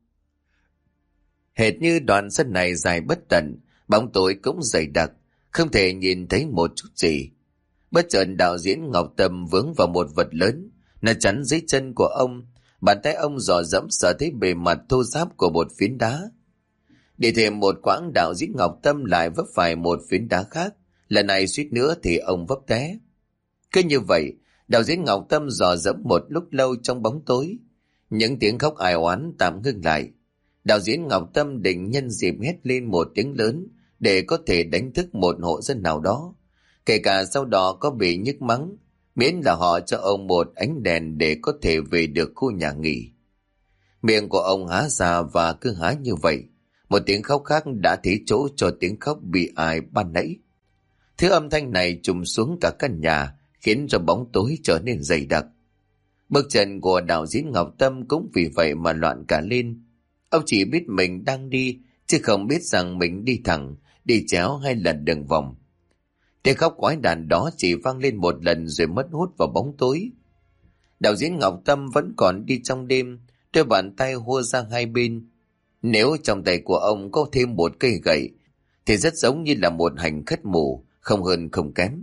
Hệt như đoạn sân này dài bất tận, bóng tối cũng dày đặc, không thể nhìn thấy một chút gì. Bất chợt đạo diễn Ngọc Tâm vướng vào một vật lớn, nó chắn dưới chân của ông. Bàn tay ông dò dẫm sợ thấy bề mặt thô ráp của một phiến đá. Đi thêm một quãng, đạo diễn Ngọc Tâm lại vấp phải một phiến đá khác. Lần này suýt nữa thì ông vấp té. Cứ như vậy, đạo diễn Ngọc Tâm dò dẫm một lúc lâu trong bóng tối. Những tiếng khóc ai oán tạm ngưng lại. Đạo diễn Ngọc Tâm định nhân dịp hét lên một tiếng lớn để có thể đánh thức một hộ dân nào đó, kể cả sau đó có bị nhức mắng, miễn là họ cho ông một ánh đèn để có thể về được khu nhà nghỉ. Miệng của ông há ra và cứ há như vậy, một tiếng khóc khác đã thế chỗ cho tiếng khóc bị ai ban nãy. Thứ âm thanh này trùm xuống cả căn nhà, khiến cho bóng tối trở nên dày đặc. Bước chân của đạo diễn Ngọc Tâm cũng vì vậy mà loạn cả lên. Ông chỉ biết mình đang đi, chứ không biết rằng mình đi thẳng, đi chéo hay là đường vòng. Tiếng khóc quái đản đó chỉ vang lên một lần rồi mất hút vào bóng tối. Đạo diễn Ngọc Tâm vẫn còn đi trong đêm, đôi bàn tay hua ra hai bên. Nếu trong tay của ông có thêm một cây gậy, thì rất giống như là một hành khất mù, không hơn không kém.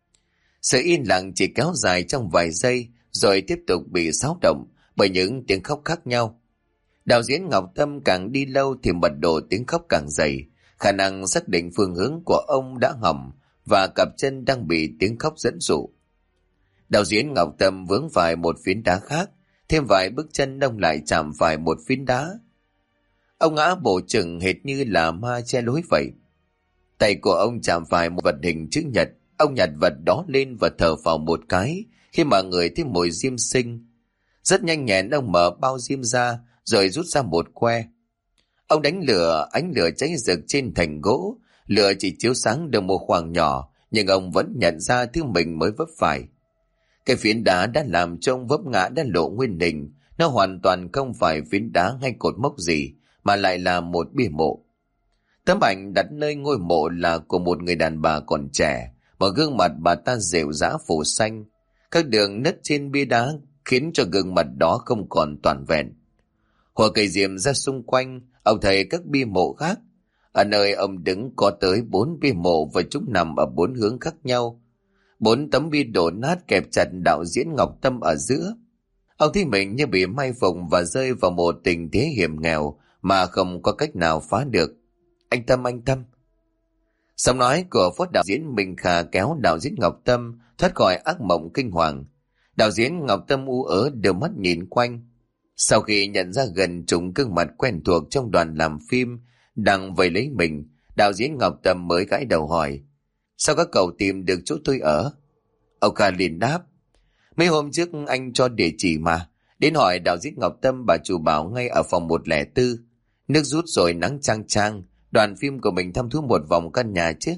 Sự yên lặng chỉ kéo dài trong vài giây, rồi tiếp tục bị xáo động bởi những tiếng khóc khác nhau. Đạo diễn Ngọc Tâm càng đi lâu thì mật độ tiếng khóc càng dày, khả năng xác định phương hướng của ông đã hỏng và cặp chân đang bị tiếng khóc dẫn dụ. Đạo diễn Ngọc Tâm vướng phải một phiến đá khác, thêm vài bước chân ông lại chạm phải một phiến đá. Ông ngã bổ chừng hệt như là ma che lối vậy. Tay của ông chạm phải một vật hình chữ nhật, ông nhặt vật đó lên và thở phào một cái khi mà người thấy mùi diêm sinh. Rất nhanh nhẹn ông mở bao diêm ra rồi rút ra một que. Ông đánh lửa, ánh lửa cháy rực trên thành gỗ, lửa chỉ chiếu sáng được một khoảng nhỏ, nhưng ông vẫn nhận ra thứ mình mới vấp phải. Cái phiến đá đã làm cho ông vấp ngã đã lộ nguyên hình, nó hoàn toàn không phải phiến đá hay cột mốc gì, mà lại là một bia mộ. Tấm ảnh đặt nơi ngôi mộ là của một người đàn bà còn trẻ, mà gương mặt bà ta rệu rã phủ xanh. Các đường nứt trên bia đá khiến cho gương mặt đó không còn toàn vẹn. Hoa cây diêm ra xung quanh, ông thấy các bia mộ khác. Ở nơi ông đứng có tới 4 bia mộ và chúng nằm ở 4 hướng khác nhau. 4 tấm bia đổ nát kẹp chặt đạo diễn Ngọc Tâm ở giữa. Ông thấy mình như bị may phục và rơi vào một tình thế hiểm nghèo mà không có cách nào phá được. Anh Tâm. Giọng nói của phó đạo diễn Minh Kha kéo đạo diễn Ngọc Tâm thoát khỏi ác mộng kinh hoàng. Đạo diễn Ngọc Tâm u ớ đưa mắt nhìn quanh. Sau khi nhận ra gần chục gương mặt quen thuộc trong đoàn làm phim đang vây lấy mình, đạo diễn Ngọc Tâm mới gãi đầu hỏi: sao các cậu tìm được chỗ tôi ở? Ông Kha liền đáp: mấy hôm trước anh cho địa chỉ mà. Đến hỏi đạo diễn Ngọc Tâm, bà chủ bảo ngay ở phòng 104. Nước rút rồi nắng chang chang, đoàn phim của mình thăm thú một vòng căn nhà chứ.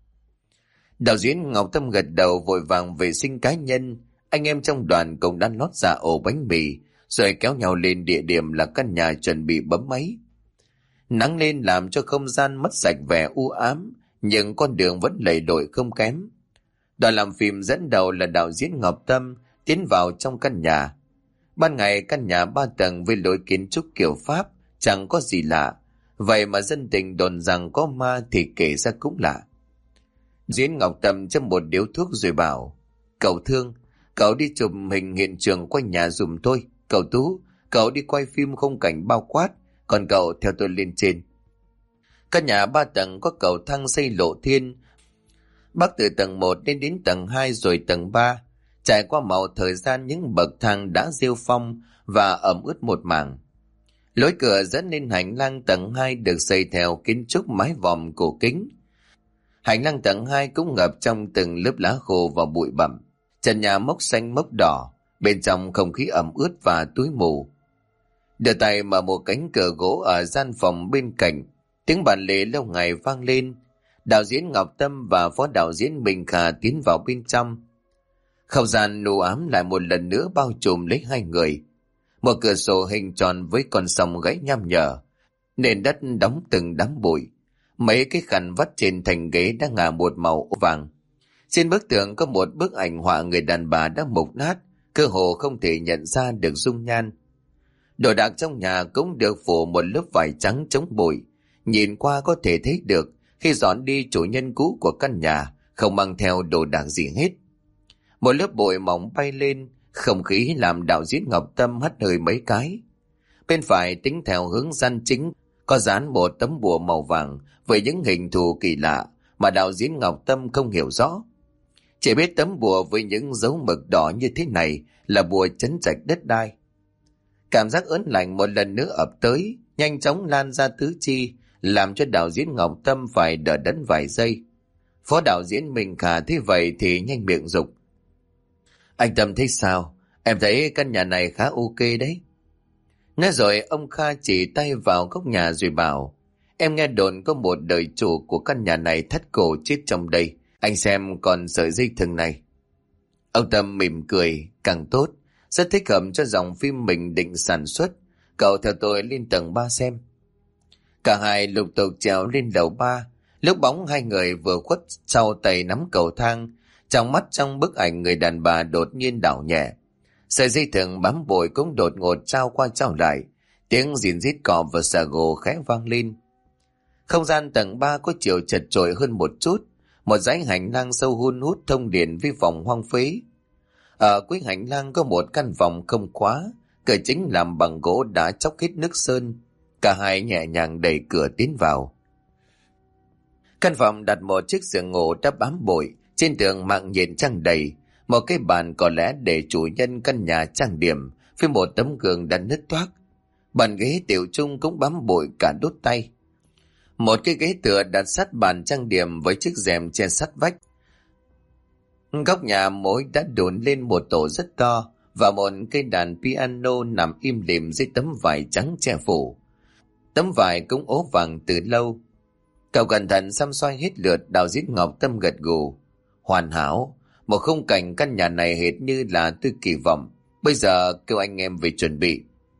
Đạo diễn Ngọc Tâm gật đầu vội vàng vệ sinh cá nhân. Anh em trong đoàn cũng đã lót dạ ổ bánh mì, rồi kéo nhau lên địa điểm là căn nhà chuẩn bị bấm máy. Nắng lên làm cho không gian mất sạch vẻ u ám, nhưng con đường vẫn lầy lội không kém. Đoàn làm phim dẫn đầu là đạo diễn Ngọc Tâm tiến vào trong căn nhà. Ban ngày căn nhà 3 tầng với lối kiến trúc kiểu Pháp, chẳng có gì lạ. Vậy mà dân tình đồn rằng có ma thì kể ra cũng lạ. Diễn Ngọc Tâm châm một điếu thuốc rồi bảo: cậu Thương, cậu đi chụp hình hiện trường quanh nhà dùm tôi. Cậu Tú, cậu đi quay phim khung cảnh bao quát, còn cậu theo tôi lên trên. Căn nhà 3 tầng có cầu thang xây lộ thiên, bắc từ tầng 1 đến tầng 2 rồi tầng 3. Trải qua màu thời gian, những bậc thang đã rêu phong và ẩm ướt một mảng. Lối cửa dẫn lên hành lang tầng 2 được xây theo kiến trúc mái vòm cổ kính. Hành lang tầng 2 cũng ngập trong từng lớp lá khô và bụi bặm. Trần nhà mốc xanh mốc đỏ, bên trong không khí ẩm ướt và túi mù. Đưa tay mở một cánh cửa gỗ ở gian phòng bên cạnh, tiếng bàn lề lâu ngày vang lên. Đạo diễn Ngọc Tâm và phó đạo diễn Minh Kha tiến vào bên trong. Không gian u ám lại một lần nữa bao trùm lấy hai người. Một cửa sổ hình tròn với con sông gãy nham nhở, nền đất đóng từng đám bụi. Mấy cái khăn vắt trên thành ghế đã ngả một màu vàng. Trên bức tường có một bức ảnh họa người đàn bà đã mục nát, cơ hồ không thể nhận ra được dung nhan. Đồ đạc trong nhà cũng được phủ một lớp vải trắng chống bụi. Nhìn qua có thể thấy được khi dọn đi chủ nhân cũ của căn nhà không mang theo đồ đạc gì hết. Một lớp bụi mỏng bay lên, không khí làm đạo diễn Ngọc Tâm hắt hơi mấy cái. Bên phải tính theo hướng gian chính có dán một tấm bùa màu vàng với những hình thù kỳ lạ mà đạo diễn Ngọc Tâm không hiểu rõ. Chỉ biết tấm bùa với những dấu mực đỏ như thế này là bùa trấn trạch đất đai. Cảm giác ớn lạnh một lần nữa ập tới, nhanh chóng lan ra tứ chi, làm cho đạo diễn Ngọc Tâm phải đỡ đẫn vài giây. Phó đạo diễn Minh Khả thấy vậy thì nhanh miệng dục: "Anh Tâm thấy sao? Em thấy căn nhà này khá ok đấy." Nói rồi ông Kha chỉ tay vào góc nhà rồi bảo: "Em nghe đồn có một đời chủ của căn nhà này thắt cổ chết trong đây. Anh xem còn sợi dây thừng này." Ông Tâm mỉm cười: "Càng tốt, rất thích hợp cho dòng phim mình định sản xuất. Cậu theo tôi lên tầng 3 xem." Cả hai lục tục trèo lên lầu 3. Lúc bóng hai người vừa khuất sau tay nắm cầu thang, trong mắt trong bức ảnh người đàn bà đột nhiên đảo nhẹ. Sợi dây thừng bám bội cũng đột ngột trao qua trao lại, tiếng rìn rít cỏ và xà gồ khẽ vang lên. Không gian tầng 3 có chiều chật chội hơn một chút, một dãy hành lang sâu hun hút thông điện với phòng hoang phế. Ở cuối hành lang có một căn phòng không khóa, cửa chính làm bằng gỗ đã chóc hết nước sơn. Cả hai nhẹ nhàng đẩy cửa tiến vào. Căn phòng đặt một chiếc giường ngủ đã bám bụi, trên tường mạng nhện trăng đầy, một cái bàn có lẽ để chủ nhân căn nhà trang điểm, với một tấm gương đã nứt toác. Bàn ghế tiểu chung cũng bám bụi cả đốt tay. Một cái ghế tựa đặt sát bàn trang điểm với chiếc rèm che sát vách. Góc nhà mỗi đã đồn lên một tổ rất to và một cây đàn piano nằm im lìm dưới tấm vải trắng che phủ. Tấm vải cũng ố vàng từ lâu. Cậu cẩn thận xăm xoay hết lượt, đạo diễn Ngọc Tâm gật gù: "Hoàn hảo, một khung cảnh căn nhà này hệt như là tôi kỳ vọng. Bây giờ kêu anh em về chuẩn bị."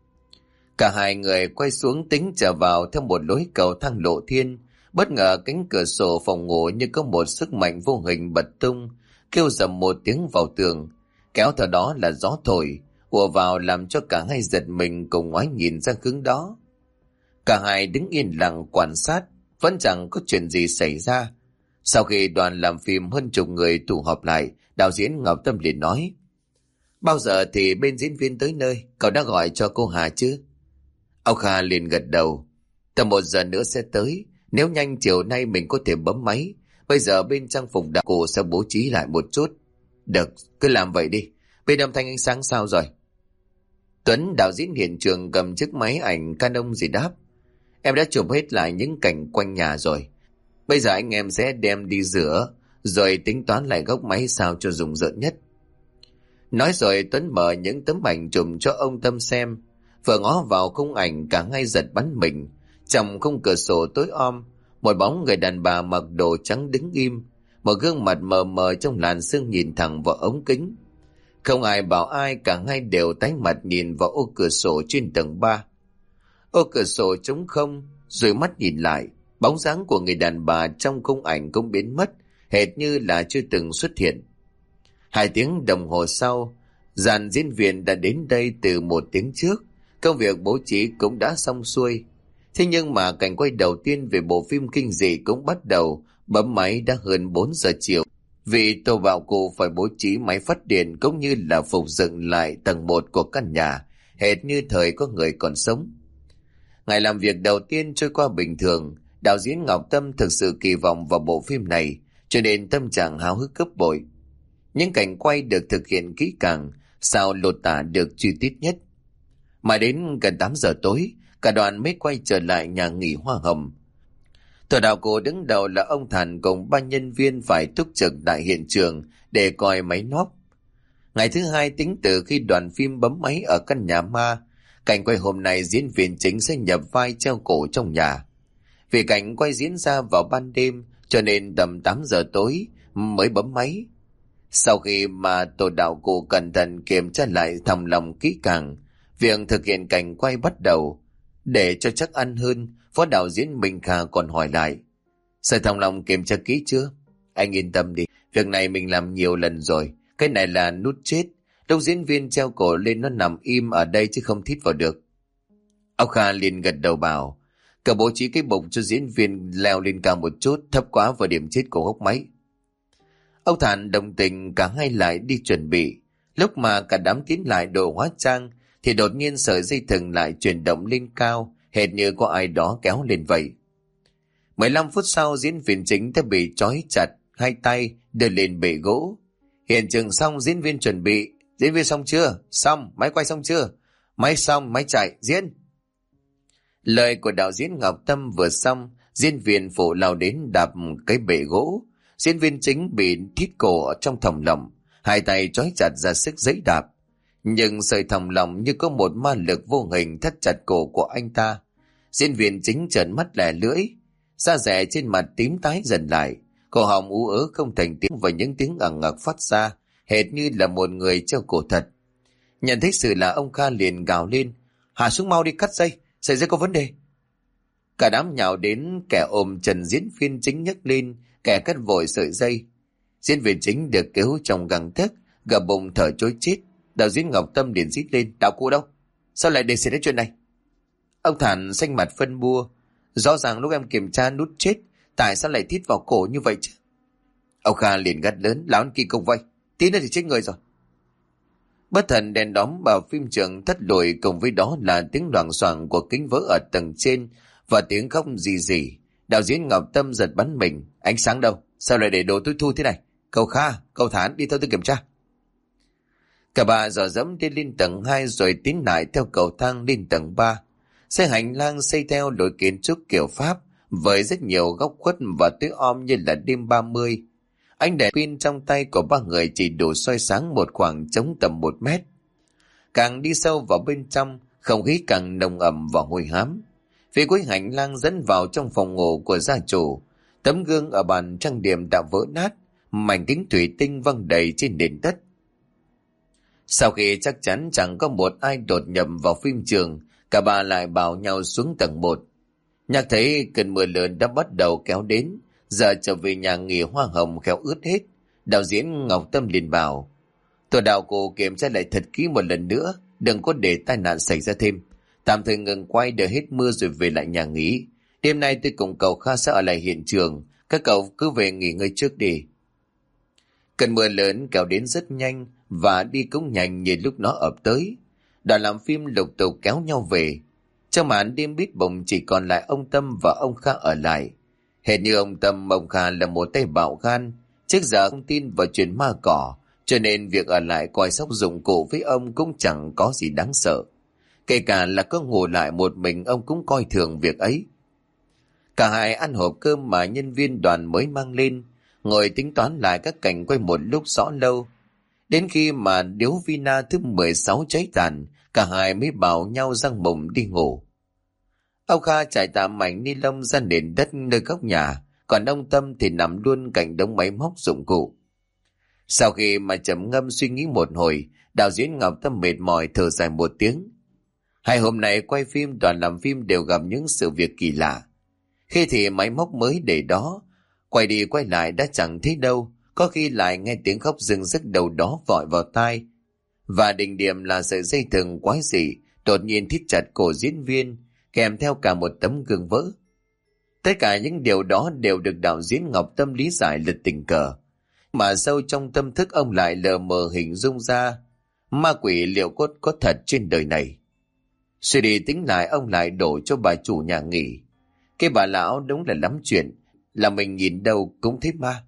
Cả hai người quay xuống tính trở vào theo một lối cầu thang lộ thiên. Bất ngờ cánh cửa sổ phòng ngủ như có một sức mạnh vô hình bật tung, kêu rầm một tiếng vào tường, kéo theo đó là gió thổi ùa vào làm cho cả hai giật mình cùng ngoái nhìn ra hướng đó. Cả hai đứng yên lặng quan sát, vẫn chẳng có chuyện gì xảy ra. Sau khi đoàn làm phim hơn chục người tụ họp lại, đạo diễn Ngọc Tâm liền nói: "Bao giờ thì bên diễn viên tới nơi, cậu đã gọi cho cô Hà chứ?" Ông Kha liền gật đầu: "Tầm 1 giờ nữa sẽ tới, nếu nhanh chiều nay mình có thể bấm máy. Bây giờ bên trang phục đạo cụ sẽ bố trí lại một chút." "Được, cứ làm vậy đi. Bên âm thanh ánh sáng sao rồi?" Tuấn, đạo diễn hiện trường, cầm chiếc máy ảnh Canon gì đáp: "Em đã chụp hết lại những cảnh quanh nhà rồi. Bây giờ anh em sẽ đem đi rửa, rồi tính toán lại góc máy sao cho rùng rợn nhất." Nói rồi Tuấn mở những tấm ảnh chụp cho ông Tâm xem. Vừa ngó vào khung ảnh, cả hai giật bắn mình. Trong khung cửa sổ tối om, một bóng người đàn bà mặc đồ trắng đứng im, một gương mặt mờ mờ trong làn sương nhìn thẳng vào ống kính. Không ai bảo ai, cả hai đều tái mặt nhìn vào ô cửa sổ trên tầng 3. Ô cửa sổ trống không, rồi mắt nhìn lại, bóng dáng của người đàn bà trong khung ảnh cũng biến mất, hệt như là chưa từng xuất hiện. 2 tiếng đồng hồ sau, dàn diễn viên đã đến đây từ 1 tiếng trước. Công việc bố trí cũng đã xong xuôi. Thế nhưng mà cảnh quay đầu tiên về bộ phim kinh dị cũng bắt đầu. Bấm máy đã hơn 4 giờ chiều, vì tổ bảo cụ phải bố trí máy phát điện cũng như là phục dựng lại tầng 1 của căn nhà, hệt như thời có người còn sống. Ngày làm việc đầu tiên trôi qua bình thường. Đạo diễn Ngọc Tâm thực sự kỳ vọng vào bộ phim này, cho nên tâm trạng háo hức gấp bội. Những cảnh quay được thực hiện kỹ càng, sao lột tả được chi tiết nhất. Mà đến gần 8 giờ tối, cả đoàn mới quay trở lại nhà nghỉ Hoa Hồng. Tổ đạo cụ đứng đầu là ông Thành cùng 3 nhân viên phải túc trực tại hiện trường để coi máy móc. Ngày thứ 2 tính từ khi đoàn phim bấm máy ở căn nhà ma, cảnh quay hôm nay diễn viên chính sẽ nhập vai treo cổ trong nhà. Vì cảnh quay diễn ra vào ban đêm, cho nên tầm 8 giờ tối mới bấm máy. Sau khi mà tổ đạo cụ cẩn thận kiểm tra lại thòng lòng kỹ càng, việc thực hiện cảnh quay bắt đầu. Để cho chắc ăn hơn, phó đạo diễn Minh Kha còn hỏi lại: Sở thòng lòng kiểm tra kỹ chưa? Anh yên tâm đi, việc này mình làm nhiều lần rồi. Cái này là nút chết. Đâu diễn viên treo cổ lên nó nằm im ở đây chứ không thít vào được. Ông Kha liền gật đầu bảo: Cả bố trí cái bụng cho diễn viên leo lên cao một chút, thấp quá vào điểm chết của hốc máy. Ông Thản đồng tình, cả hai lại đi chuẩn bị. Lúc mà cả đám tiến lại đồ hóa trang thì đột nhiên sợi dây thừng lại chuyển động lên cao, hệt như có ai đó kéo lên vậy. 15 phút sau, diễn viên chính đã bị trói chặt, hai tay đưa lên bệ gỗ. Hiện trường xong, diễn viên chuẩn bị. Diễn viên xong chưa? Xong. Máy quay xong chưa? Máy xong, máy chạy. Diễn. Lời của đạo diễn Ngọc Tâm vừa xong, diễn viên phụ lao đến đạp cái bệ gỗ. Diễn viên chính bị thít cổ ở trong thòng lọng, hai tay trói chặt ra sức giãy đạp. Nhưng sợi thòng lọng như có một ma lực vô hình thắt chặt cổ của anh ta. Diễn viên chính trợn mắt lẻ lưỡi, da dẻ trên mặt tím tái dần lại, cổ họng ú ớ không thành tiếng và những tiếng ẳng ngặc phát ra, hệt như là một người treo cổ thật. Nhận thấy sự là ông Kha liền gào lên: Hạ xuống mau đi, cắt dây, sợi dây có vấn đề. Cả đám nhào đến, kẻ ôm trần diễn viên chính nhấc lên, kẻ cắt vội sợi dây. Diễn viên chính được kéo trong găng tấc, gập bụng thở trối chết. Đạo diễn Ngọc Tâm liền rít lên: Đạo cụ đâu? Sao lại để xảy ra chuyện này? Ông Thản xanh mặt phân bua: Rõ ràng lúc em kiểm tra nút chết, tại sao lại thít vào cổ như vậy chứ? Ông Kha liền gắt lớn: Lão ăn kỳ công vậy, tí nữa thì chết người rồi. Bất thần đèn đóm vào phim trường thất lùi, cùng với đó là tiếng loảng xoảng của kính vỡ ở tầng trên và tiếng khóc rì rì. Đạo diễn Ngọc Tâm giật bắn mình: Ánh sáng đâu? Sao lại để đồ tôi thu thế này? Cậu Kha, cậu Thản, đi theo tôi kiểm tra. Cả ba dò dẫm đi lên tầng 2 rồi tiến lại theo cầu thang lên tầng 3. Xe hành lang xây theo lối kiến trúc kiểu Pháp với rất nhiều góc khuất và tối om như là đêm 30. Ánh đèn pin trong tay của ba người chỉ đủ soi sáng một khoảng trống tầm 1 mét. Càng đi sâu vào bên trong, không khí càng nồng ẩm và hôi hám. Phía cuối hành lang dẫn vào trong phòng ngủ của gia chủ. Tấm gương ở bàn trang điểm đã vỡ nát, mảnh kính thủy tinh văng đầy trên nền đất. Sau khi chắc chắn chẳng có một ai đột nhập vào phim trường, cả ba lại bảo nhau xuống tầng 1. Nhạc thấy cơn mưa lớn đã bắt đầu kéo đến, giờ trở về nhà nghỉ hoa hồng khéo ướt hết. Đạo diễn Ngọc Tâm liền bảo: Tổ đạo cụ kiểm tra lại thật kỹ một lần nữa, đừng có để tai nạn xảy ra thêm. Tạm thời ngừng quay đợi hết mưa rồi về lại nhà nghỉ. Đêm nay tôi cùng cậu Kha sẽ ở lại hiện trường, các cậu cứ về nghỉ ngơi trước đi. Cơn mưa lớn kéo đến rất nhanh và đi cũng nhanh như lúc nó ập tới. Đoàn làm phim lục tục kéo nhau về. Trong màn đêm bít bùng chỉ còn lại ông Tâm và ông Kha ở lại. Hệt như ông Tâm, ông Kha là một tay bạo gan. Trước giờ không tin vào chuyện ma cỏ, cho nên việc ở lại coi sóc dụng cụ với ông cũng chẳng có gì đáng sợ. Kể cả là có ngủ lại một mình, ông cũng coi thường việc ấy. Cả hai ăn hộp cơm mà nhân viên đoàn mới mang lên, ngồi tính toán lại các cảnh quay một lúc rõ lâu. Đến khi mà điếu vina thứ 16 cháy tàn, cả hai mới bảo nhau răng mùng đi ngủ. Ông Kha trải tạm mảnh ni lông ra nền đất nơi góc nhà, còn ông Tâm thì nằm luôn cạnh đống máy móc dụng cụ. Sau khi mà trầm ngâm suy nghĩ một hồi, đạo diễn Ngọc Tâm mệt mỏi thở dài một tiếng. Hai hôm nay quay phim, đoàn làm phim đều gặp những sự việc kỳ lạ. Khi thì máy móc mới để đó, quay đi quay lại đã chẳng thấy đâu, có khi lại nghe tiếng khóc rưng rức đầu đó vội vào tai. Và đỉnh điểm là sợi dây thừng quái dị đột nhiên thít chặt cổ diễn viên, kèm theo cả một tấm gương vỡ. Tất cả những điều đó đều được đạo diễn Ngọc Tâm lý giải lật tình cờ, mà sâu trong tâm thức ông lại lờ mờ hình dung ra ma quỷ liệu có thật trên đời này. Suy đi tính lại, ông lại đổ cho bà chủ nhà nghỉ: Cái bà lão đúng là lắm chuyện, là mình nhìn đâu cũng thấy ma.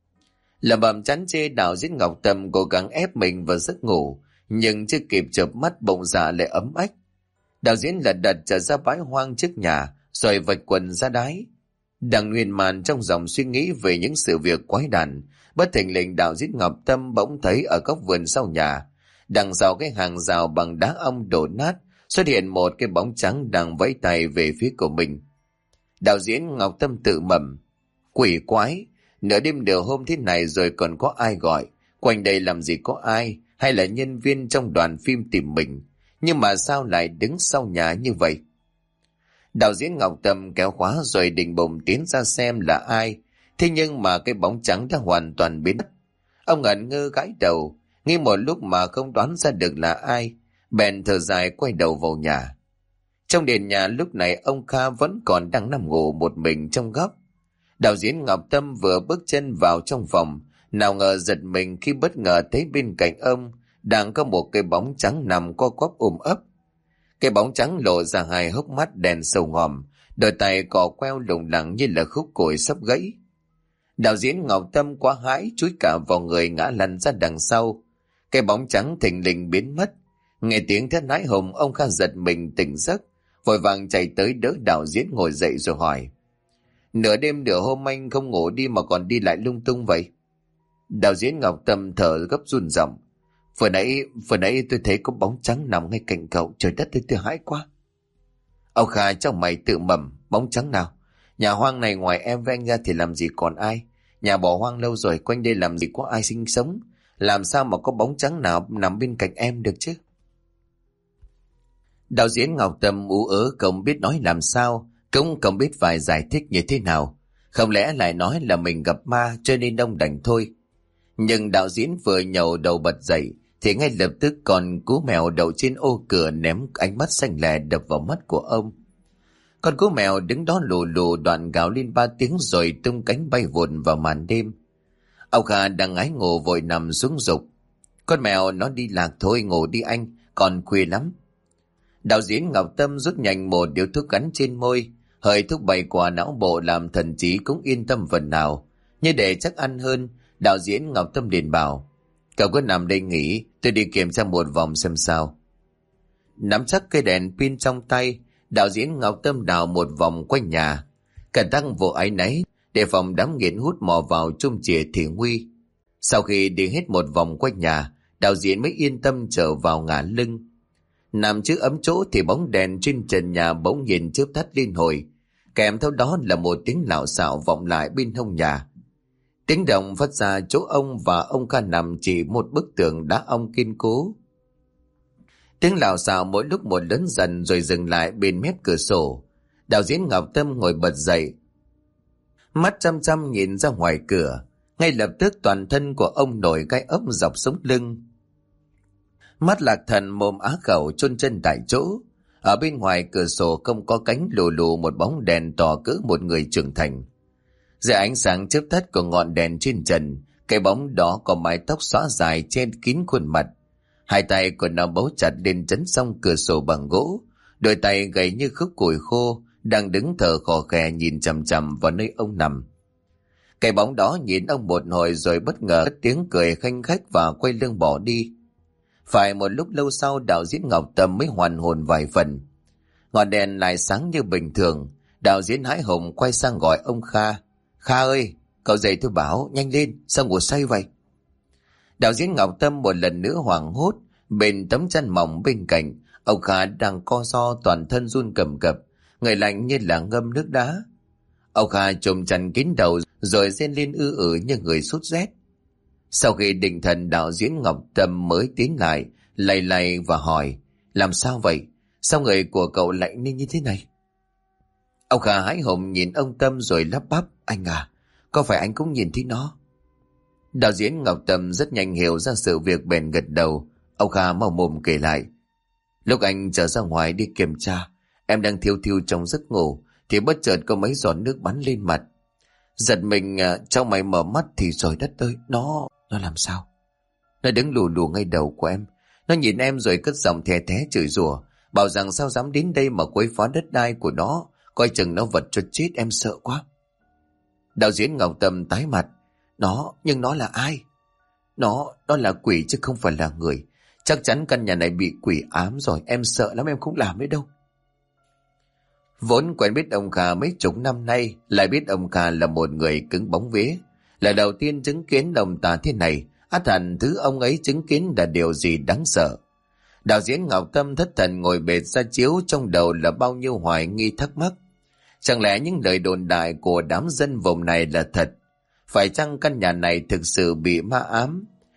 Lẩm bẩm chán chê, đạo diễn Ngọc Tâm cố gắng ép mình vào giấc ngủ, nhưng chưa kịp chợp mắt bỗng dạ lại ấm ách. Đạo diễn lật đật trở ra bãi hoang trước nhà, rồi vạch quần ra đáy. Đang nguyên màn trong dòng suy nghĩ về những sự việc quái đản, bất thình lình đạo diễn Ngọc Tâm bỗng thấy ở góc vườn sau nhà, đằng sau cái hàng rào bằng đá ong đổ nát, xuất hiện một cái bóng trắng đang vẫy tay về phía của mình. Đạo diễn Ngọc Tâm tự mẩm: Quỷ quái, nửa đêm nửa hôm thế này rồi còn có ai gọi, Quanh đây làm gì có ai, hay là nhân viên trong đoàn phim tìm mình, nhưng mà sao lại đứng sau nhà như vậy? Đạo diễn Ngọc Tâm kéo khóa rồi định bụng tiến ra xem là ai, thế nhưng mà cái bóng trắng đã hoàn toàn biến mất. Ông ngẩn ngơ gãi đầu, nghĩ một lúc mà không đoán ra được là ai, bèn thở dài quay đầu vào nhà. Trong đền nhà lúc này ông Kha vẫn còn đang nằm ngủ một mình trong góc. Đạo diễn Ngọc Tâm vừa bước chân vào trong phòng, nào ngờ giật mình khi bất ngờ thấy bên cạnh ông đang có một cái bóng trắng nằm co quắp ôm ấp. Cái bóng trắng lộ ra hai hốc mắt đèn sầu ngòm, đôi tay cò queo lủng lẳng như là khúc củi sắp gãy. Đạo diễn Ngọc Tâm quá hãi chúi cả vào người ngã lăn ra đằng sau. Cái bóng trắng thình lình biến mất. Nghe tiếng thét hãi hùng, ông Kha giật mình tỉnh giấc, vội vàng chạy tới đỡ đạo diễn ngồi dậy rồi hỏi: Nửa đêm nửa hôm anh không ngủ đi mà còn đi lại lung tung vậy? Đạo diễn Ngọc Tâm thở gấp run giọng: Vừa nãy tôi thấy có bóng trắng nằm ngay cạnh cậu, trời đất ơi tôi hãi quá. Ông Kha trong mày tự mầm: Bóng trắng nào? Nhà hoang này ngoài em với anh ra thì làm gì còn ai? Nhà bỏ hoang lâu rồi, quanh đây làm gì có ai sinh sống? Làm sao mà có bóng trắng nào nằm bên cạnh em được chứ? Đạo diễn Ngọc Tâm ú ớ không biết nói làm sao, cũng không biết phải giải thích như thế nào. Không lẽ lại nói là mình gặp ma cho nên ông đành thôi. Nhưng đạo diễn vừa nhầu đầu bật dậy thì ngay lập tức con cú mèo đậu trên ô cửa ném ánh mắt xanh lè đập vào mắt của ông. Con cú mèo đứng đó lù lù đoạn gào lên 3 tiếng rồi tung cánh bay vụt vào màn đêm. Ông Kha đang ngái ngủ vội nằm xuống giục: Con mèo nó đi lạc thôi, ngủ đi anh, còn khuya lắm. Đạo diễn Ngọc Tâm rút nhanh một điếu thuốc gắn trên môi, hơi thuốc bay qua não bộ làm thần trí cũng yên tâm phần nào. Như để chắc ăn hơn, đạo diễn Ngọc Tâm liền bảo: Cậu cứ nằm đây nghỉ, tôi đi kiểm tra một vòng xem sao. Nắm chắc cây đèn pin trong tay, đạo diễn Ngọc Tâm đào một vòng quanh nhà. Cẩn thận vô áy náy, để phòng đám nghiện hút mò vào chung chìa thì nguy. Sau khi đi hết một vòng quanh nhà, đạo diễn mới yên tâm trở vào ngả lưng. Nằm trước ấm chỗ thì bóng đèn trên trần nhà bỗng nhiên chớp tắt liên hồi, kèm theo đó là một tiếng lạo xạo vọng lại bên hông nhà. Tiếng động phát ra chỗ ông và ông Kha nằm chỉ một bức tường đá ong kiên cố. Tiếng lạo xạo mỗi lúc một lớn dần rồi dừng lại bên mép cửa sổ. Đạo diễn Ngọc Tâm ngồi bật dậy, mắt chăm chăm nhìn ra ngoài cửa. Ngay lập tức toàn thân của ông nổi gai ốc dọc sống lưng. Mắt lạc thần, mồm á khẩu, chôn chân tại chỗ. Ở bên ngoài cửa sổ không có cánh lù lù một bóng đèn to cỡ một người trưởng thành. Dưới ánh sáng chớp tắt của ngọn đèn trên trần, cái bóng đó có mái tóc xõa dài che kín khuôn mặt. Hai tay của nó bấu chặt lên chắn song cửa sổ bằng gỗ, đôi tay gầy như khúc củi khô, đang đứng thở khò khè nhìn chằm chằm vào nơi ông nằm. Cái bóng đó nhìn ông một hồi rồi bất ngờ cất tiếng cười khanh khách và quay lưng bỏ đi. Phải một lúc lâu sau, đạo diễn Ngọc Tâm mới hoàn hồn vài phần. Ngọn đèn lại sáng như bình thường. Đạo diễn hãi hùng quay sang gọi ông Kha: Kha ơi, cậu dậy tôi bảo, nhanh lên, sao ngủ say vậy? Đạo diễn Ngọc Tâm một lần nữa hoảng hốt. Bên tấm chăn mỏng bên cạnh, ông Kha đang co ro toàn thân run cầm cập, người lạnh như là ngâm nước đá. Ông Kha trùm chăn kín đầu rồi rên lên như người sốt rét. Sau khi định thần, đạo diễn Ngọc Tâm mới tiến lại, lay lay và hỏi: Làm sao vậy? Sao người của cậu lạnh nên như thế này? Ông Kha hãi hùng nhìn ông Tâm rồi lắp bắp: Anh à, có phải anh cũng nhìn thấy nó? Đạo diễn Ngọc Tâm rất nhanh hiểu ra sự việc bèn gật đầu. Ông Kha mau mồm kể lại: Lúc anh trở ra ngoài đi kiểm tra, em đang thiêu thiêu trong giấc ngủ thì bất chợt có mấy giọt nước bắn lên mặt. Giật mình trong mày mở mắt thì trời đất ơi, nó làm sao? Nó đứng lù lù ngay đầu của em. Nó nhìn em rồi cất giọng thè thé chửi rủa, bảo rằng sao dám đến đây mà quấy phá đất đai của nó, coi chừng nó vật cho chết, em sợ quá. Đạo diễn Ngọc Tâm tái mặt: Nhưng nó là ai? Nó là quỷ chứ không phải là người. Chắc chắn căn nhà này bị quỷ ám rồi, em sợ lắm, em không làm đấy đâu. Vốn quen biết ông Kha mấy chục năm nay, lại biết ông Kha là một người cứng bóng vía. Là đầu tiên chứng kiến ông ta thế này, ắt hẳn thứ ông ấy chứng kiến là điều gì đáng sợ. Đạo diễn Ngọc Tâm thất thần ngồi bệt ra chiếu, trong đầu là bao nhiêu hoài nghi thắc mắc. Chẳng lẽ những lời đồn đại của đám dân vùng này là thật? Phải chăng căn nhà này thực sự bị ma ám?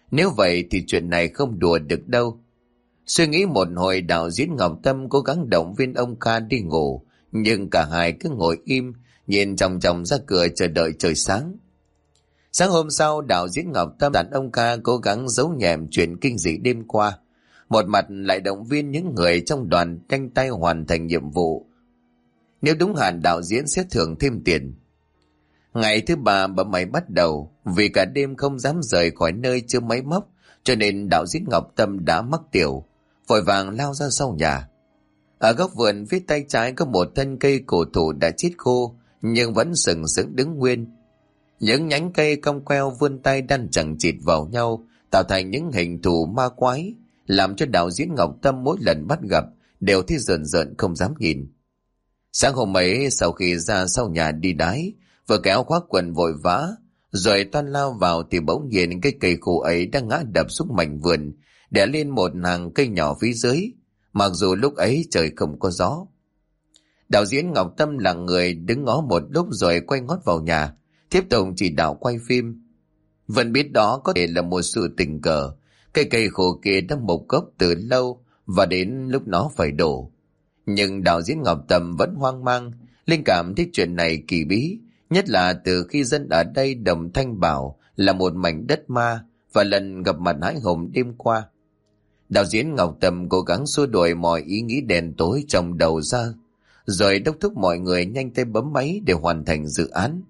Nếu vậy thì chuyện này không đùa được đâu. Suy nghĩ một hồi, đạo diễn Ngọc Tâm cố gắng động viên ông Kha đi ngủ, nhưng cả hai cứ ngồi im, nhìn chòng chòng ra cửa chờ đợi trời sáng. Sáng hôm sau, đạo diễn Ngọc Tâm dặn ông Kha cố gắng giấu nhẹm chuyện kinh dị đêm qua, một mặt lại động viên những người trong đoàn nhanh tay hoàn thành nhiệm vụ. Nếu đúng hạn, đạo diễn sẽ thưởng thêm tiền. Ngày thứ ba bấm máy bắt đầu, vì cả đêm không dám rời khỏi nơi chứa máy móc, cho nên đạo diễn Ngọc Tâm đã mắc tiểu, vội vàng lao ra sau nhà. Ở góc vườn phía tay trái có một thân cây cổ thụ đã chết khô, nhưng vẫn sừng sững đứng nguyên. Những nhánh cây cong queo vươn tay đan chằng chịt vào nhau, tạo thành những hình thù ma quái, làm cho đạo diễn Ngọc Tâm mỗi lần bắt gặp đều thấy rợn rợn không dám nhìn. Sáng hôm ấy, sau khi ra sau nhà đi đái, vừa kéo khoác quần vội vã, rồi toan lao vào thì bỗng nhiên cái cây khô ấy đang ngã đập xuống mảnh vườn, đè lên một hàng cây nhỏ phía dưới, mặc dù lúc ấy trời không có gió. Đạo diễn Ngọc Tâm là người đứng ngó một lúc rồi quay ngót vào nhà, tiếp tục chỉ đạo quay phim. Vẫn biết đó có thể là một sự tình cờ, cây khô kia đã mục gốc từ lâu và đến lúc nó phải đổ. Nhưng đạo diễn Ngọc Tâm vẫn hoang mang, linh cảm thấy chuyện này kỳ bí, nhất là từ khi dân ở đây đồng thanh bảo là một mảnh đất ma và lần gặp mặt hãi hùng đêm qua. Đạo diễn Ngọc Tâm cố gắng xua đuổi mọi ý nghĩ đen tối trong đầu ra, rồi đốc thúc mọi người nhanh tay bấm máy để hoàn thành dự án.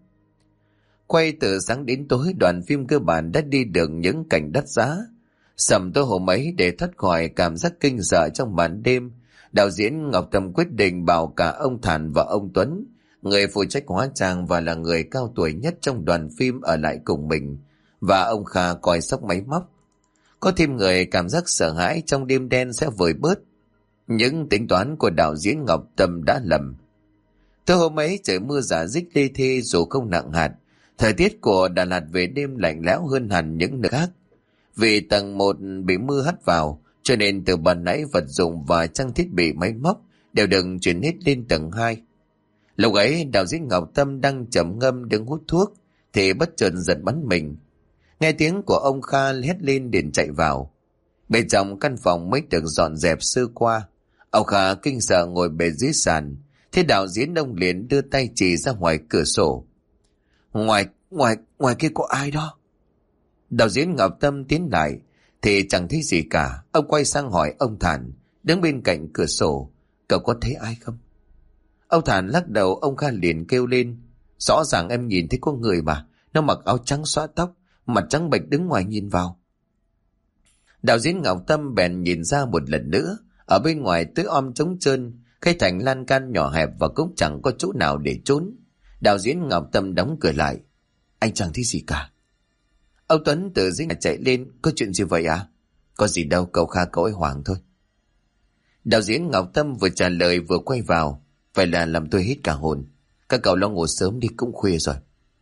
Quay từ sáng đến tối, đoàn phim cơ bản đã đi được những cảnh đắt giá. Sầm tối hôm ấy, để thoát khỏi cảm giác kinh sợ trong màn đêm, đạo diễn Ngọc Tâm quyết định bảo cả ông Thản và ông Tuấn, người phụ trách hóa trang và là người cao tuổi nhất trong đoàn phim, ở lại cùng mình, và ông Kha coi sóc máy móc. Có thêm người, cảm giác sợ hãi trong đêm đen sẽ vơi bớt. Những tính toán của đạo diễn Ngọc Tâm đã lầm. Tối hôm ấy trời mưa rả rích lê thê dù không nặng hạt. Thời tiết của Đà Lạt về đêm lạnh lẽo hơn hẳn những nơi khác. Vì tầng 1 bị mưa hắt vào, cho nên từ ban nãy vật dụng và trang thiết bị máy móc đều được chuyển hết lên tầng 2. Lúc ấy đạo diễn Ngọc Tâm đang trầm ngâm đứng hút thuốc thì bất chợt giật bắn mình. Nghe tiếng của ông Kha hét lên liền chạy vào. Bên trong căn phòng mới được dọn dẹp sơ qua, ông Kha kinh sợ ngồi bệt dưới sàn. Thế đạo diễn ông liền đưa tay chỉ ra ngoài cửa sổ. Ngoài kia có ai đó? Đạo diễn Ngọc Tâm tiến lại thì chẳng thấy gì cả. Ông quay sang hỏi ông Thản đứng bên cạnh cửa sổ, cậu có thấy ai không? Ông Thản lắc đầu. Ông Kha liền kêu lên, rõ ràng em nhìn thấy có người mà, nó mặc áo trắng xõa tóc, mặt trắng bệch đứng ngoài nhìn vào. Đạo diễn Ngọc Tâm bèn nhìn ra một lần nữa. Ở bên ngoài tối om trống trơn, cái thành lan can nhỏ hẹp và cũng chẳng có chỗ nào để trốn. Đạo diễn Ngọc Tâm đóng cửa lại. Anh chẳng thấy gì cả. Ông Tuấn từ dưới nhà chạy lên, có chuyện gì vậy à? Có gì đâu, cậu Kha cậu ấy hoảng thôi. Đạo diễn Ngọc Tâm vừa trả lời vừa quay vào. Vậy là làm tôi hết cả hồn. Các cậu lo ngủ sớm đi, cũng khuya rồi.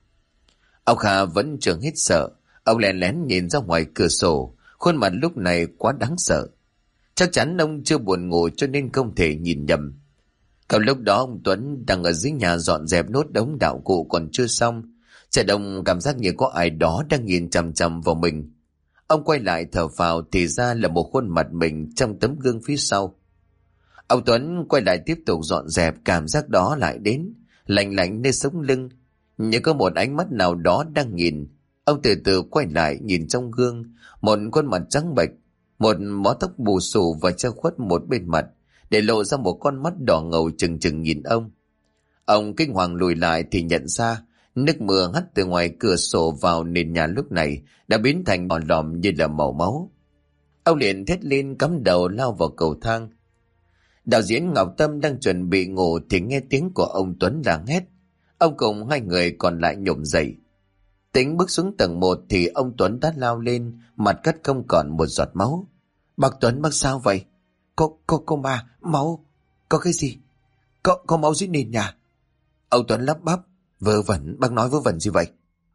Ông Kha vẫn chưa hết sợ. Ông lén lén nhìn ra ngoài cửa sổ, khuôn mặt lúc này quá đáng sợ. Chắc chắn ông chưa buồn ngủ cho nên không thể nhìn nhầm. Còn lúc đó ông Tuấn đang ở dưới nhà dọn dẹp nốt đống đạo cụ còn chưa xong. Trẻ đông cảm giác như có ai đó đang nhìn chằm chằm vào mình. Ông quay lại thở phào thì ra là một khuôn mặt mình trong tấm gương phía sau. Ông Tuấn quay lại tiếp tục dọn dẹp, cảm giác đó lại đến, lạnh lạnh nơi sống lưng, như có một ánh mắt nào đó đang nhìn. Ông từ từ quay lại nhìn trong gương, một khuôn mặt trắng bệch, một mớ tóc bù xù và che khuất một bên mặt, để lộ ra một con mắt đỏ ngầu trừng trừng nhìn ông. Ông kinh hoàng lùi lại thì nhận ra nước mưa hắt từ ngoài cửa sổ vào nền nhà lúc này đã biến thành đỏ lòm như là màu máu. Ông liền thét lên cắm đầu lao vào cầu thang. Đạo diễn Ngọc Tâm đang chuẩn bị ngủ thì nghe tiếng của ông Tuấn la hét. Ông cùng hai người còn lại nhổm dậy. Tính bước xuống tầng 1 thì ông Tuấn đã lao lên, mặt cắt không còn một giọt máu. Bác Tuấn, bác sao vậy? Cô ma, máu. Có cái gì? Có máu dưới nền nhà. Ông Tuấn lắp bắp. Vớ vẩn, bác nói vớ vẩn gì vậy?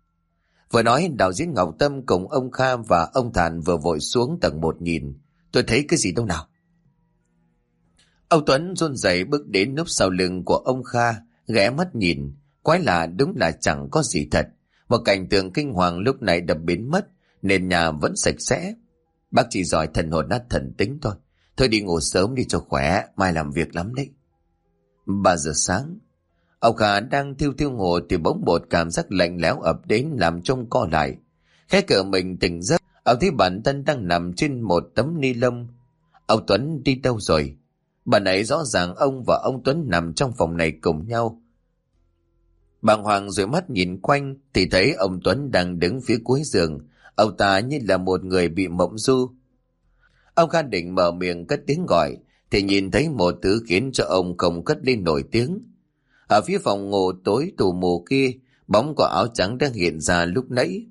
Vừa nói, đạo diễn Ngọc Tâm cùng ông Kha và ông Thản vừa vội xuống tầng 1 nhìn. Tôi thấy cái gì đâu nào? Ông Tuấn run rẩy bước đến núp sau lưng của ông Kha, ghé mắt nhìn. Quái lạ, đúng là chẳng có gì thật. Một cảnh tượng kinh hoàng lúc này đập biến mất, nên nhà vẫn sạch sẽ. Bác chỉ giỏi thần hồn nát thần tính thôi. Thôi đi ngủ sớm đi cho khỏe, mai làm việc lắm đấy. 3 giờ sáng, ông Kha đang thiêu thiêu ngủ thì bỗng một cảm giác lạnh lẽo ập đến làm trông co lại. Khẽ cờ mình tỉnh giấc, ông thấy bản thân đang nằm trên một tấm ni lông. Ông Tuấn đi đâu rồi? Bà nãy rõ ràng ông và ông Tuấn nằm trong phòng này cùng nhau. Bàng hoàng rồi mắt nhìn quanh thì thấy ông Tuấn đang đứng phía cuối giường. Ông ta như là một người bị mộng du. Ông Kha định mở miệng cất tiếng gọi thì nhìn thấy một thứ khiến cho ông không cất lên nổi tiếng. Ở phía phòng ngủ tối tù mù kia, bóng của áo trắng đang hiện ra lúc nãy.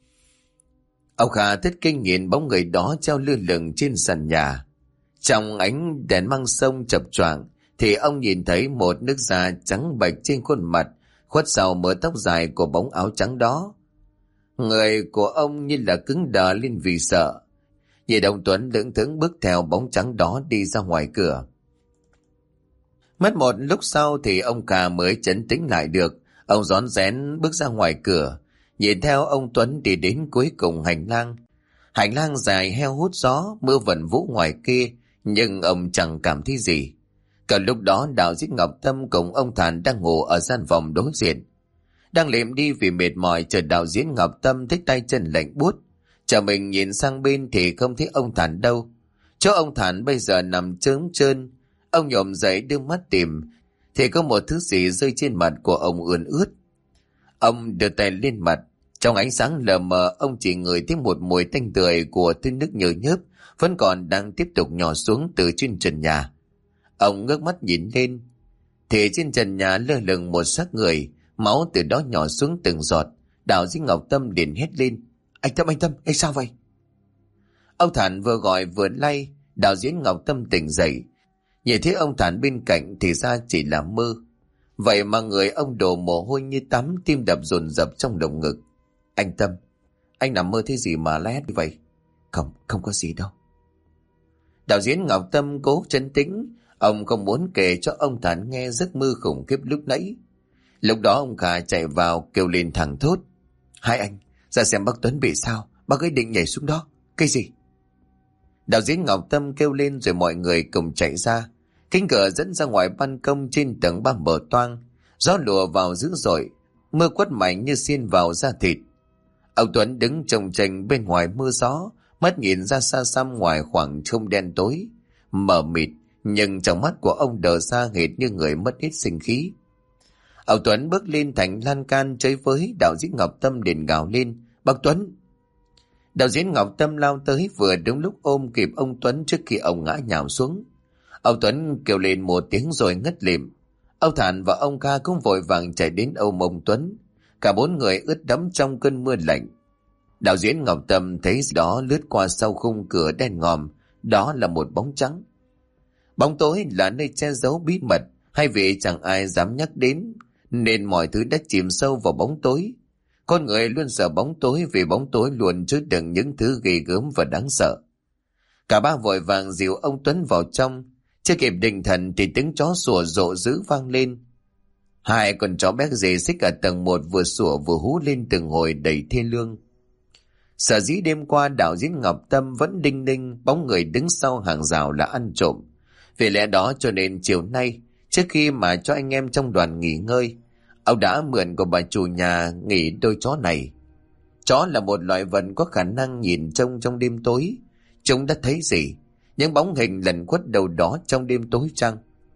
Ông Kha thất kinh nhìn bóng người đó treo lơ lửng trên sàn nhà. Trong ánh đèn măng sông chập choạng thì ông nhìn thấy một nước da trắng bệch trên khuôn mặt, khuất sau mớ tóc dài của bóng áo trắng đó. Người của ông như là cứng đờ lên vì sợ. Nhìn ông Tuấn lững thững bước theo bóng trắng đó đi ra ngoài cửa. Mất một lúc sau thì ông Kha mới trấn tĩnh lại được. Ông rón rén bước ra ngoài cửa, nhìn theo ông Tuấn đi đến cuối cùng hành lang. Hành lang dài heo hút gió, mưa vẩn vũ ngoài kia, nhưng ông chẳng cảm thấy gì. Cả lúc đó Đạo Diễn Ngọc Tâm cùng ông Thản đang ngủ ở gian phòng đối diện. Đang liệm đi vì mệt mỏi, chợt Đạo Diễn Ngọc Tâm thấy tay chân lạnh buốt. Chờ mình nhìn sang bên thì không thấy ông Thản đâu. Chỗ ông Thản bây giờ nằm trớm trơn. Ông nhổm dậy đưa mắt tìm thì có một thứ gì rơi trên mặt của ông ươn ướt. Ông đưa tay lên mặt. Trong ánh sáng lờ mờ ông chỉ ngửi thấy một mùi tanh tưởi của thứ nước nhờ nhớp vẫn còn đang tiếp tục nhỏ xuống từ trên trần nhà. Ông ngước mắt nhìn lên thì trên trần nhà lơ lửng một xác người, máu từ đó nhỏ xuống từng giọt. Đạo Diễn Ngọc Tâm liền hét lên: anh Tâm, anh sao vậy? Ông Thản vừa gọi vừa lay. Đạo Diễn Ngọc Tâm tỉnh dậy, nhìn thấy ông Thản bên cạnh thì ra chỉ là mơ. Vậy mà người ông đổ mồ hôi như tắm, tim đập dồn dập trong lồng ngực. Anh Tâm, anh nằm mơ thế gì mà la hét như vậy? Không có gì đâu. Đạo Diễn Ngọc Tâm cố trấn tĩnh. Ông không muốn kể cho ông Thản nghe giấc mơ khủng khiếp lúc nãy. Lúc đó ông Kha chạy vào kêu lên thẳng thốt: hai anh ra xem bác Tuấn bị sao, bác ấy định nhảy xuống đó. Cái gì? Đạo Diễn Ngọc Tâm kêu lên rồi mọi người cùng chạy ra. Cánh cửa dẫn ra ngoài ban công trên tầng 3 mở toang. Gió lùa vào dữ dội, mưa quất mạnh như xiên vào da thịt. Ông Tuấn đứng chồng chành bên ngoài mưa gió, mắt nhìn ra xa xăm ngoài khoảng không đen tối mờ mịt, nhưng trong mắt của ông đờ ra hệt như người mất hết sinh khí. Ông Tuấn bước lên thành lan can chơi với. Đạo Diễn Ngọc Tâm liền gào lên: bác Tuấn! Đạo Diễn Ngọc Tâm lao tới vừa đúng lúc ôm kịp ông Tuấn trước khi ông ngã nhào xuống. Ông Tuấn kêu lên một tiếng rồi ngất lịm. Ông Thản và ông Kha cũng vội vàng chạy đến ôm ông Tuấn. Cả 4 người ướt đẫm trong cơn mưa lạnh. Đạo Diễn Ngọc Tâm thấy gì đó lướt qua sau khung cửa đen ngòm. Đó là một bóng trắng. Bóng tối là nơi che giấu bí mật, hay vì chẳng ai dám nhắc đến, nên mọi thứ đã chìm sâu vào bóng tối. Con người luôn sợ bóng tối vì bóng tối luôn chứa đựng những thứ ghê gớm và đáng sợ. Cả ba vội vàng dìu ông Tuấn vào trong. Chưa kịp định thần thì tiếng chó sủa rộ dữ vang lên. Hai con chó béc dề xích ở tầng 1 vừa sủa vừa hú lên từng hồi đầy thê lương. Sở dĩ đêm qua Đạo Diễn Ngọc Tâm vẫn đinh ninh bóng người đứng sau hàng rào là ăn trộm. Vì lẽ đó cho nên chiều nay, trước khi mà cho anh em trong đoàn nghỉ ngơi, ông đã mượn của bà chủ nhà nghỉ đôi chó này. Chó là một loại vật có khả năng nhìn trông trong đêm tối. Chúng đã thấy gì? Những bóng hình lẩn khuất đâu đó trong đêm tối chăng?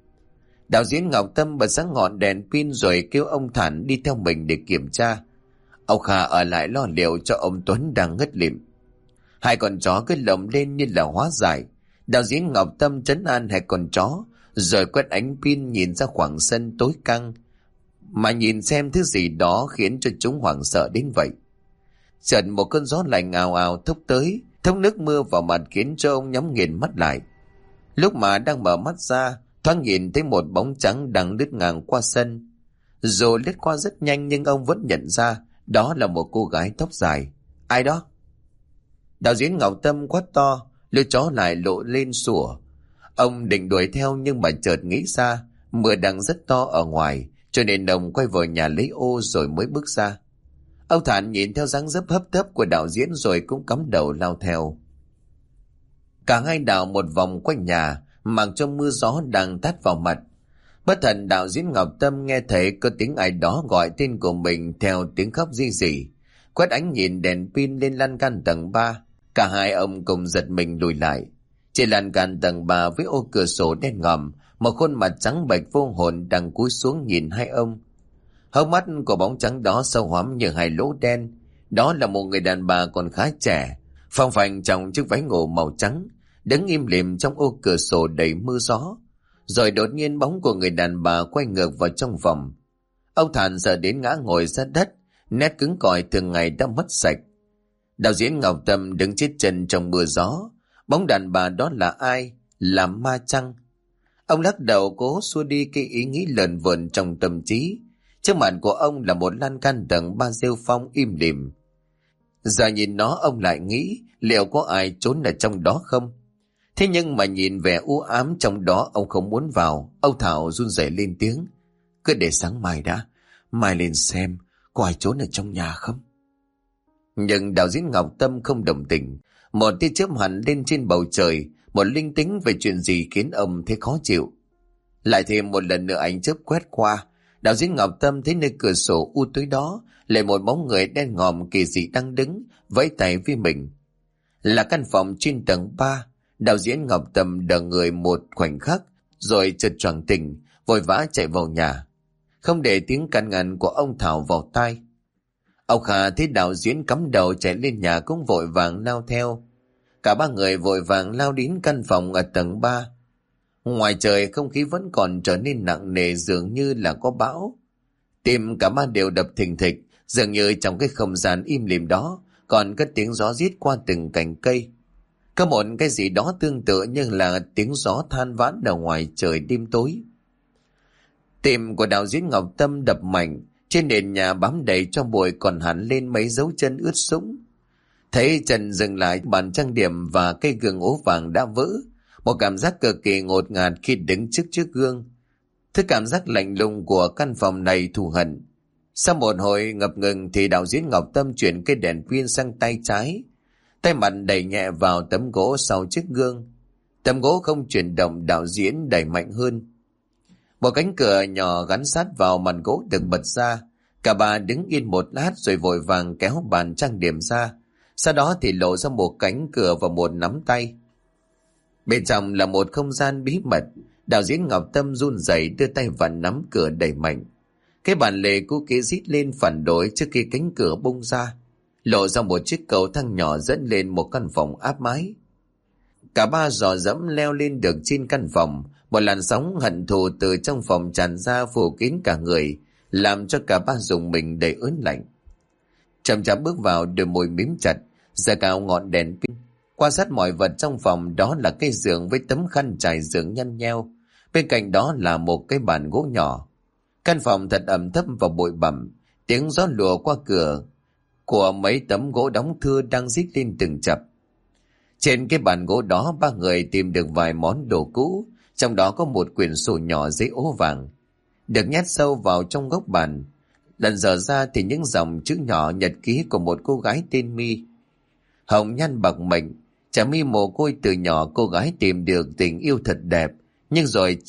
Đạo Diễn Ngọc Tâm bật sáng ngọn đèn pin rồi kêu ông Thản đi theo mình để kiểm tra. Ông Kha ở lại lo liệu cho ông Tuấn đang ngất lịm. Hai con chó cứ lồng lên như là hóa giải. Đạo Diễn Ngọc Tâm trấn an hai con chó, rồi quét ánh pin nhìn ra khoảng sân tối căng, mà nhìn xem thứ gì đó khiến cho chúng hoảng sợ đến vậy. Chợt một cơn gió lạnh ào ào thốc tới, thốc nước mưa vào mặt khiến cho ông nhắm nghiền mắt lại. Lúc mà đang mở mắt ra, thoáng nhìn thấy một bóng trắng đang lướt ngang qua sân. Dù lướt qua rất nhanh nhưng ông vẫn nhận ra đó là một cô gái tóc dài. Ai đó? Đạo Diễn Ngọc Tâm quát to, lưỡi chó lại lộ lên sủa. Ông định đuổi theo nhưng mà chợt nghĩ ra mưa đang rất to ở ngoài, cho nên ông quay vào nhà lấy ô rồi mới bước ra. Ông Thản nhìn theo dáng dấp hấp tấp của đạo diễn rồi cũng cắm đầu lao theo. Cả hai đảo một vòng quanh nhà, mặc cho mưa gió đang tát vào mặt. Bất thần đạo diễn Ngọc Tâm nghe thấy có tiếng ai đó gọi tên của mình theo tiếng khóc ri rỉ. Quét ánh nhìn đèn pin lên lan can tầng 3. Cả hai ông cùng giật mình lùi lại. Trên lan can tầng 3 với ô cửa sổ đen ngòm, một khuôn mặt trắng bệch vô hồn đang cúi xuống nhìn hai ông. Hốc mắt của bóng trắng đó sâu hoắm như hai lỗ đen. Đó là một người đàn bà còn khá trẻ, phăng phành trong chiếc váy ngủ màu trắng, đứng im lìm trong ô cửa sổ đầy mưa gió. Rồi đột nhiên bóng của người đàn bà quay ngược vào trong vòng. Ông Thản sợ đến ngã ngồi ra đất, nét cứng cỏi thường ngày đã mất sạch. Đạo diễn Ngọc Tâm đứng chết chân trong mưa gió. Bóng đàn bà đó là ai? Là ma chăng? Ông lắc đầu cố xua đi cái ý nghĩ lờn vờn trong tâm trí. Trước mặt của ông là một lan can tầng 3 rêu phong im lìm. Giờ nhìn nó ông lại nghĩ liệu có ai trốn ở trong đó không? Thế nhưng mà nhìn vẻ u ám trong đó ông không muốn vào. Ông Thảo run rẩy lên tiếng. Cứ để sáng mai đã. Mai lên xem có ai trốn ở trong nhà không? Nhưng đạo diễn Ngọc Tâm không đồng tình. Một tia chớp hẳn lên trên bầu trời. Một linh tính về chuyện gì khiến ông thấy khó chịu. Lại thêm một lần nữa ánh chớp quét qua. Đạo diễn Ngọc Tâm thấy nơi cửa sổ u tối đó lại một bóng người đen ngòm kỳ dị đang đứng vẫy tay với mình. Là căn phòng trên tầng 3. Đạo diễn Ngọc Tâm đờ người một khoảnh khắc rồi chợt choàng tỉnh, vội vã chạy vào nhà, không để tiếng can ngăn của ông Thảo vào tai. Ông Khả thấy đạo diễn cắm đầu chạy lên nhà cũng vội vàng lao theo. Cả ba người vội vàng lao đến căn phòng ở tầng 3. Ngoài trời không khí vẫn còn trở nên nặng nề, dường như là có bão. Tim cả ba đều đập thình thịch, dường như trong cái không gian im lìm đó còn có tiếng gió rít qua từng cành cây. Có một cái gì đó tương tự như là tiếng gió than vãn ở ngoài trời đêm tối. Tim của đạo diễn Ngọc Tâm đập mạnh, trên nền nhà bám đầy cho bụi còn hẳn lên mấy dấu chân ướt sũng. Thấy chân dừng lại, bàn trang điểm và cây gương ố vàng đã vỡ. Một cảm giác cực kỳ ngột ngạt khi đứng trước gương. Thứ cảm giác lạnh lùng của căn phòng này thù hận. Sau một hồi ngập ngừng thì đạo diễn Ngọc Tâm chuyển cây đèn pin sang tay trái. Tay mặt đẩy nhẹ vào tấm gỗ sau chiếc gương. Tấm gỗ không chuyển động, đạo diễn đẩy mạnh hơn. Một cánh cửa nhỏ gắn sát vào màn gỗ được bật ra. Cả ba đứng yên một lát rồi vội vàng kéo bàn trang điểm ra. Sau đó thì lộ ra một cánh cửa và một nắm tay. Bên trong là một không gian bí mật. Đạo diễn Ngọc Tâm run rẩy đưa tay vào nắm cửa đẩy mạnh. Cái bàn lề cũ kỹ rít lên phản đối trước khi cánh cửa bung ra, lộ ra một chiếc cầu thang nhỏ dẫn lên một căn phòng áp mái. Cả ba dò dẫm leo lên được trên căn phòng. Một làn sóng hận thù từ trong phòng tràn ra phủ kín cả người, làm cho cả ba dùng mình đầy ớn lạnh. Chậm chậm bước vào, đôi môi mím chặt, giơ cao ngọn đèn pin, quan sát mọi vật trong phòng. Đó là cái giường với tấm khăn trải giường nhăn nheo, bên cạnh đó là một cái bàn gỗ nhỏ. Căn phòng thật ẩm thấp và bụi bặm, tiếng gió lùa qua cửa của mấy tấm gỗ đóng thưa đang rít lên từng chập. Trên cái bàn gỗ đó ba người tìm được vài món đồ cũ, trong đó có một quyển sổ nhỏ giấy ố vàng được nhét sâu vào trong góc bàn. Lần dở ra thì những dòng chữ nhỏ nhật ký của một cô gái tên My. Hồng nhan bạc mệnh, chả Mi mồ côi từ nhỏ, cô gái tìm được tình yêu thật đẹp, nhưng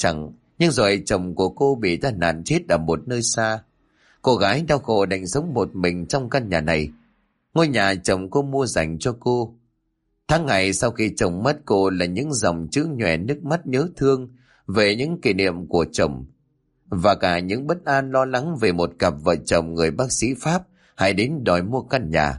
rồi chồng của cô bị tai nạn chết ở một nơi xa. Cô gái đau khổ đành sống một mình trong căn nhà này, ngôi nhà chồng cô mua dành cho cô. Tháng ngày sau khi chồng mất, cô là những dòng chữ nhòe nước mắt nhớ thương về những kỷ niệm của chồng, và cả những bất an lo lắng về một cặp vợ chồng người bác sĩ Pháp hay đến đòi mua căn nhà.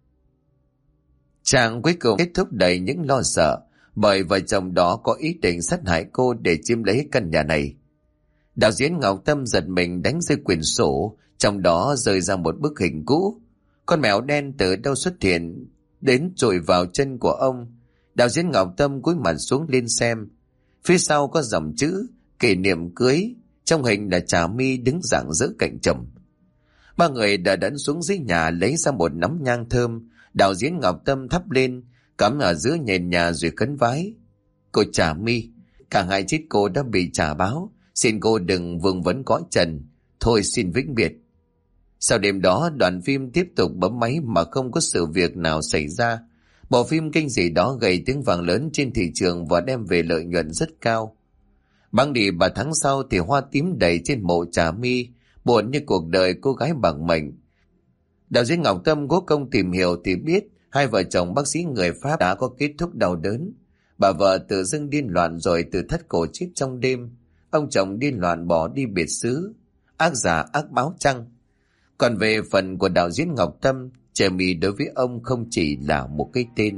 Trang cuối cùng kết thúc đầy những lo sợ, bởi vợ chồng đó có ý định sát hại cô để chiếm lấy căn nhà này. Đạo diễn Ngọc Tâm giật mình đánh rơi quyển sổ, trong đó rơi ra một bức hình cũ. Con mèo đen từ đâu xuất hiện đến chội vào chân của ông. Đạo diễn Ngọc Tâm cúi mặt xuống lên xem. Phía sau có dòng chữ kỷ niệm cưới, trong hình là Trà My đứng rạng rỡ cạnh chồng. Ba người đã đẫn xuống dưới nhà lấy ra một nắm nhang thơm. Đạo diễn Ngọc Tâm thắp lên, cắm ở giữa nền nhà rồi khấn vái. Cô Trà My, cả hai chết cô đã bị trả báo, xin cô đừng vương vấn cõi trần, thôi xin vĩnh biệt. Sau đêm đó, đoàn phim tiếp tục bấm máy mà không có sự việc nào xảy ra. Bộ phim kinh dị đó gây tiếng vang lớn trên thị trường và đem về lợi nhuận rất cao. Băng đi 3 tháng sau thì hoa tím đầy trên mộ Trà My, buồn như cuộc đời cô gái bằng mệnh. Đạo diễn Ngọc Tâm cố công tìm hiểu thì biết hai vợ chồng bác sĩ người Pháp đã có kết thúc đau đớn. Bà vợ tự dưng điên loạn rồi tự thắt cổ chết trong đêm. Ông chồng điên loạn bỏ đi biệt xứ. Ác giả ác báo chăng? Còn về phần của đạo diễn Ngọc Tâm, Trà My đối với ông không chỉ là một cái tên.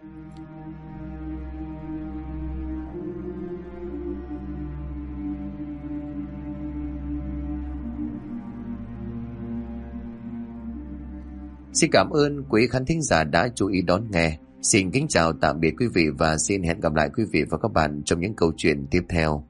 Xin cảm ơn quý khán thính giả đã chú ý đón nghe. Xin kính chào tạm biệt quý vị và xin hẹn gặp lại quý vị và các bạn trong những câu chuyện tiếp theo.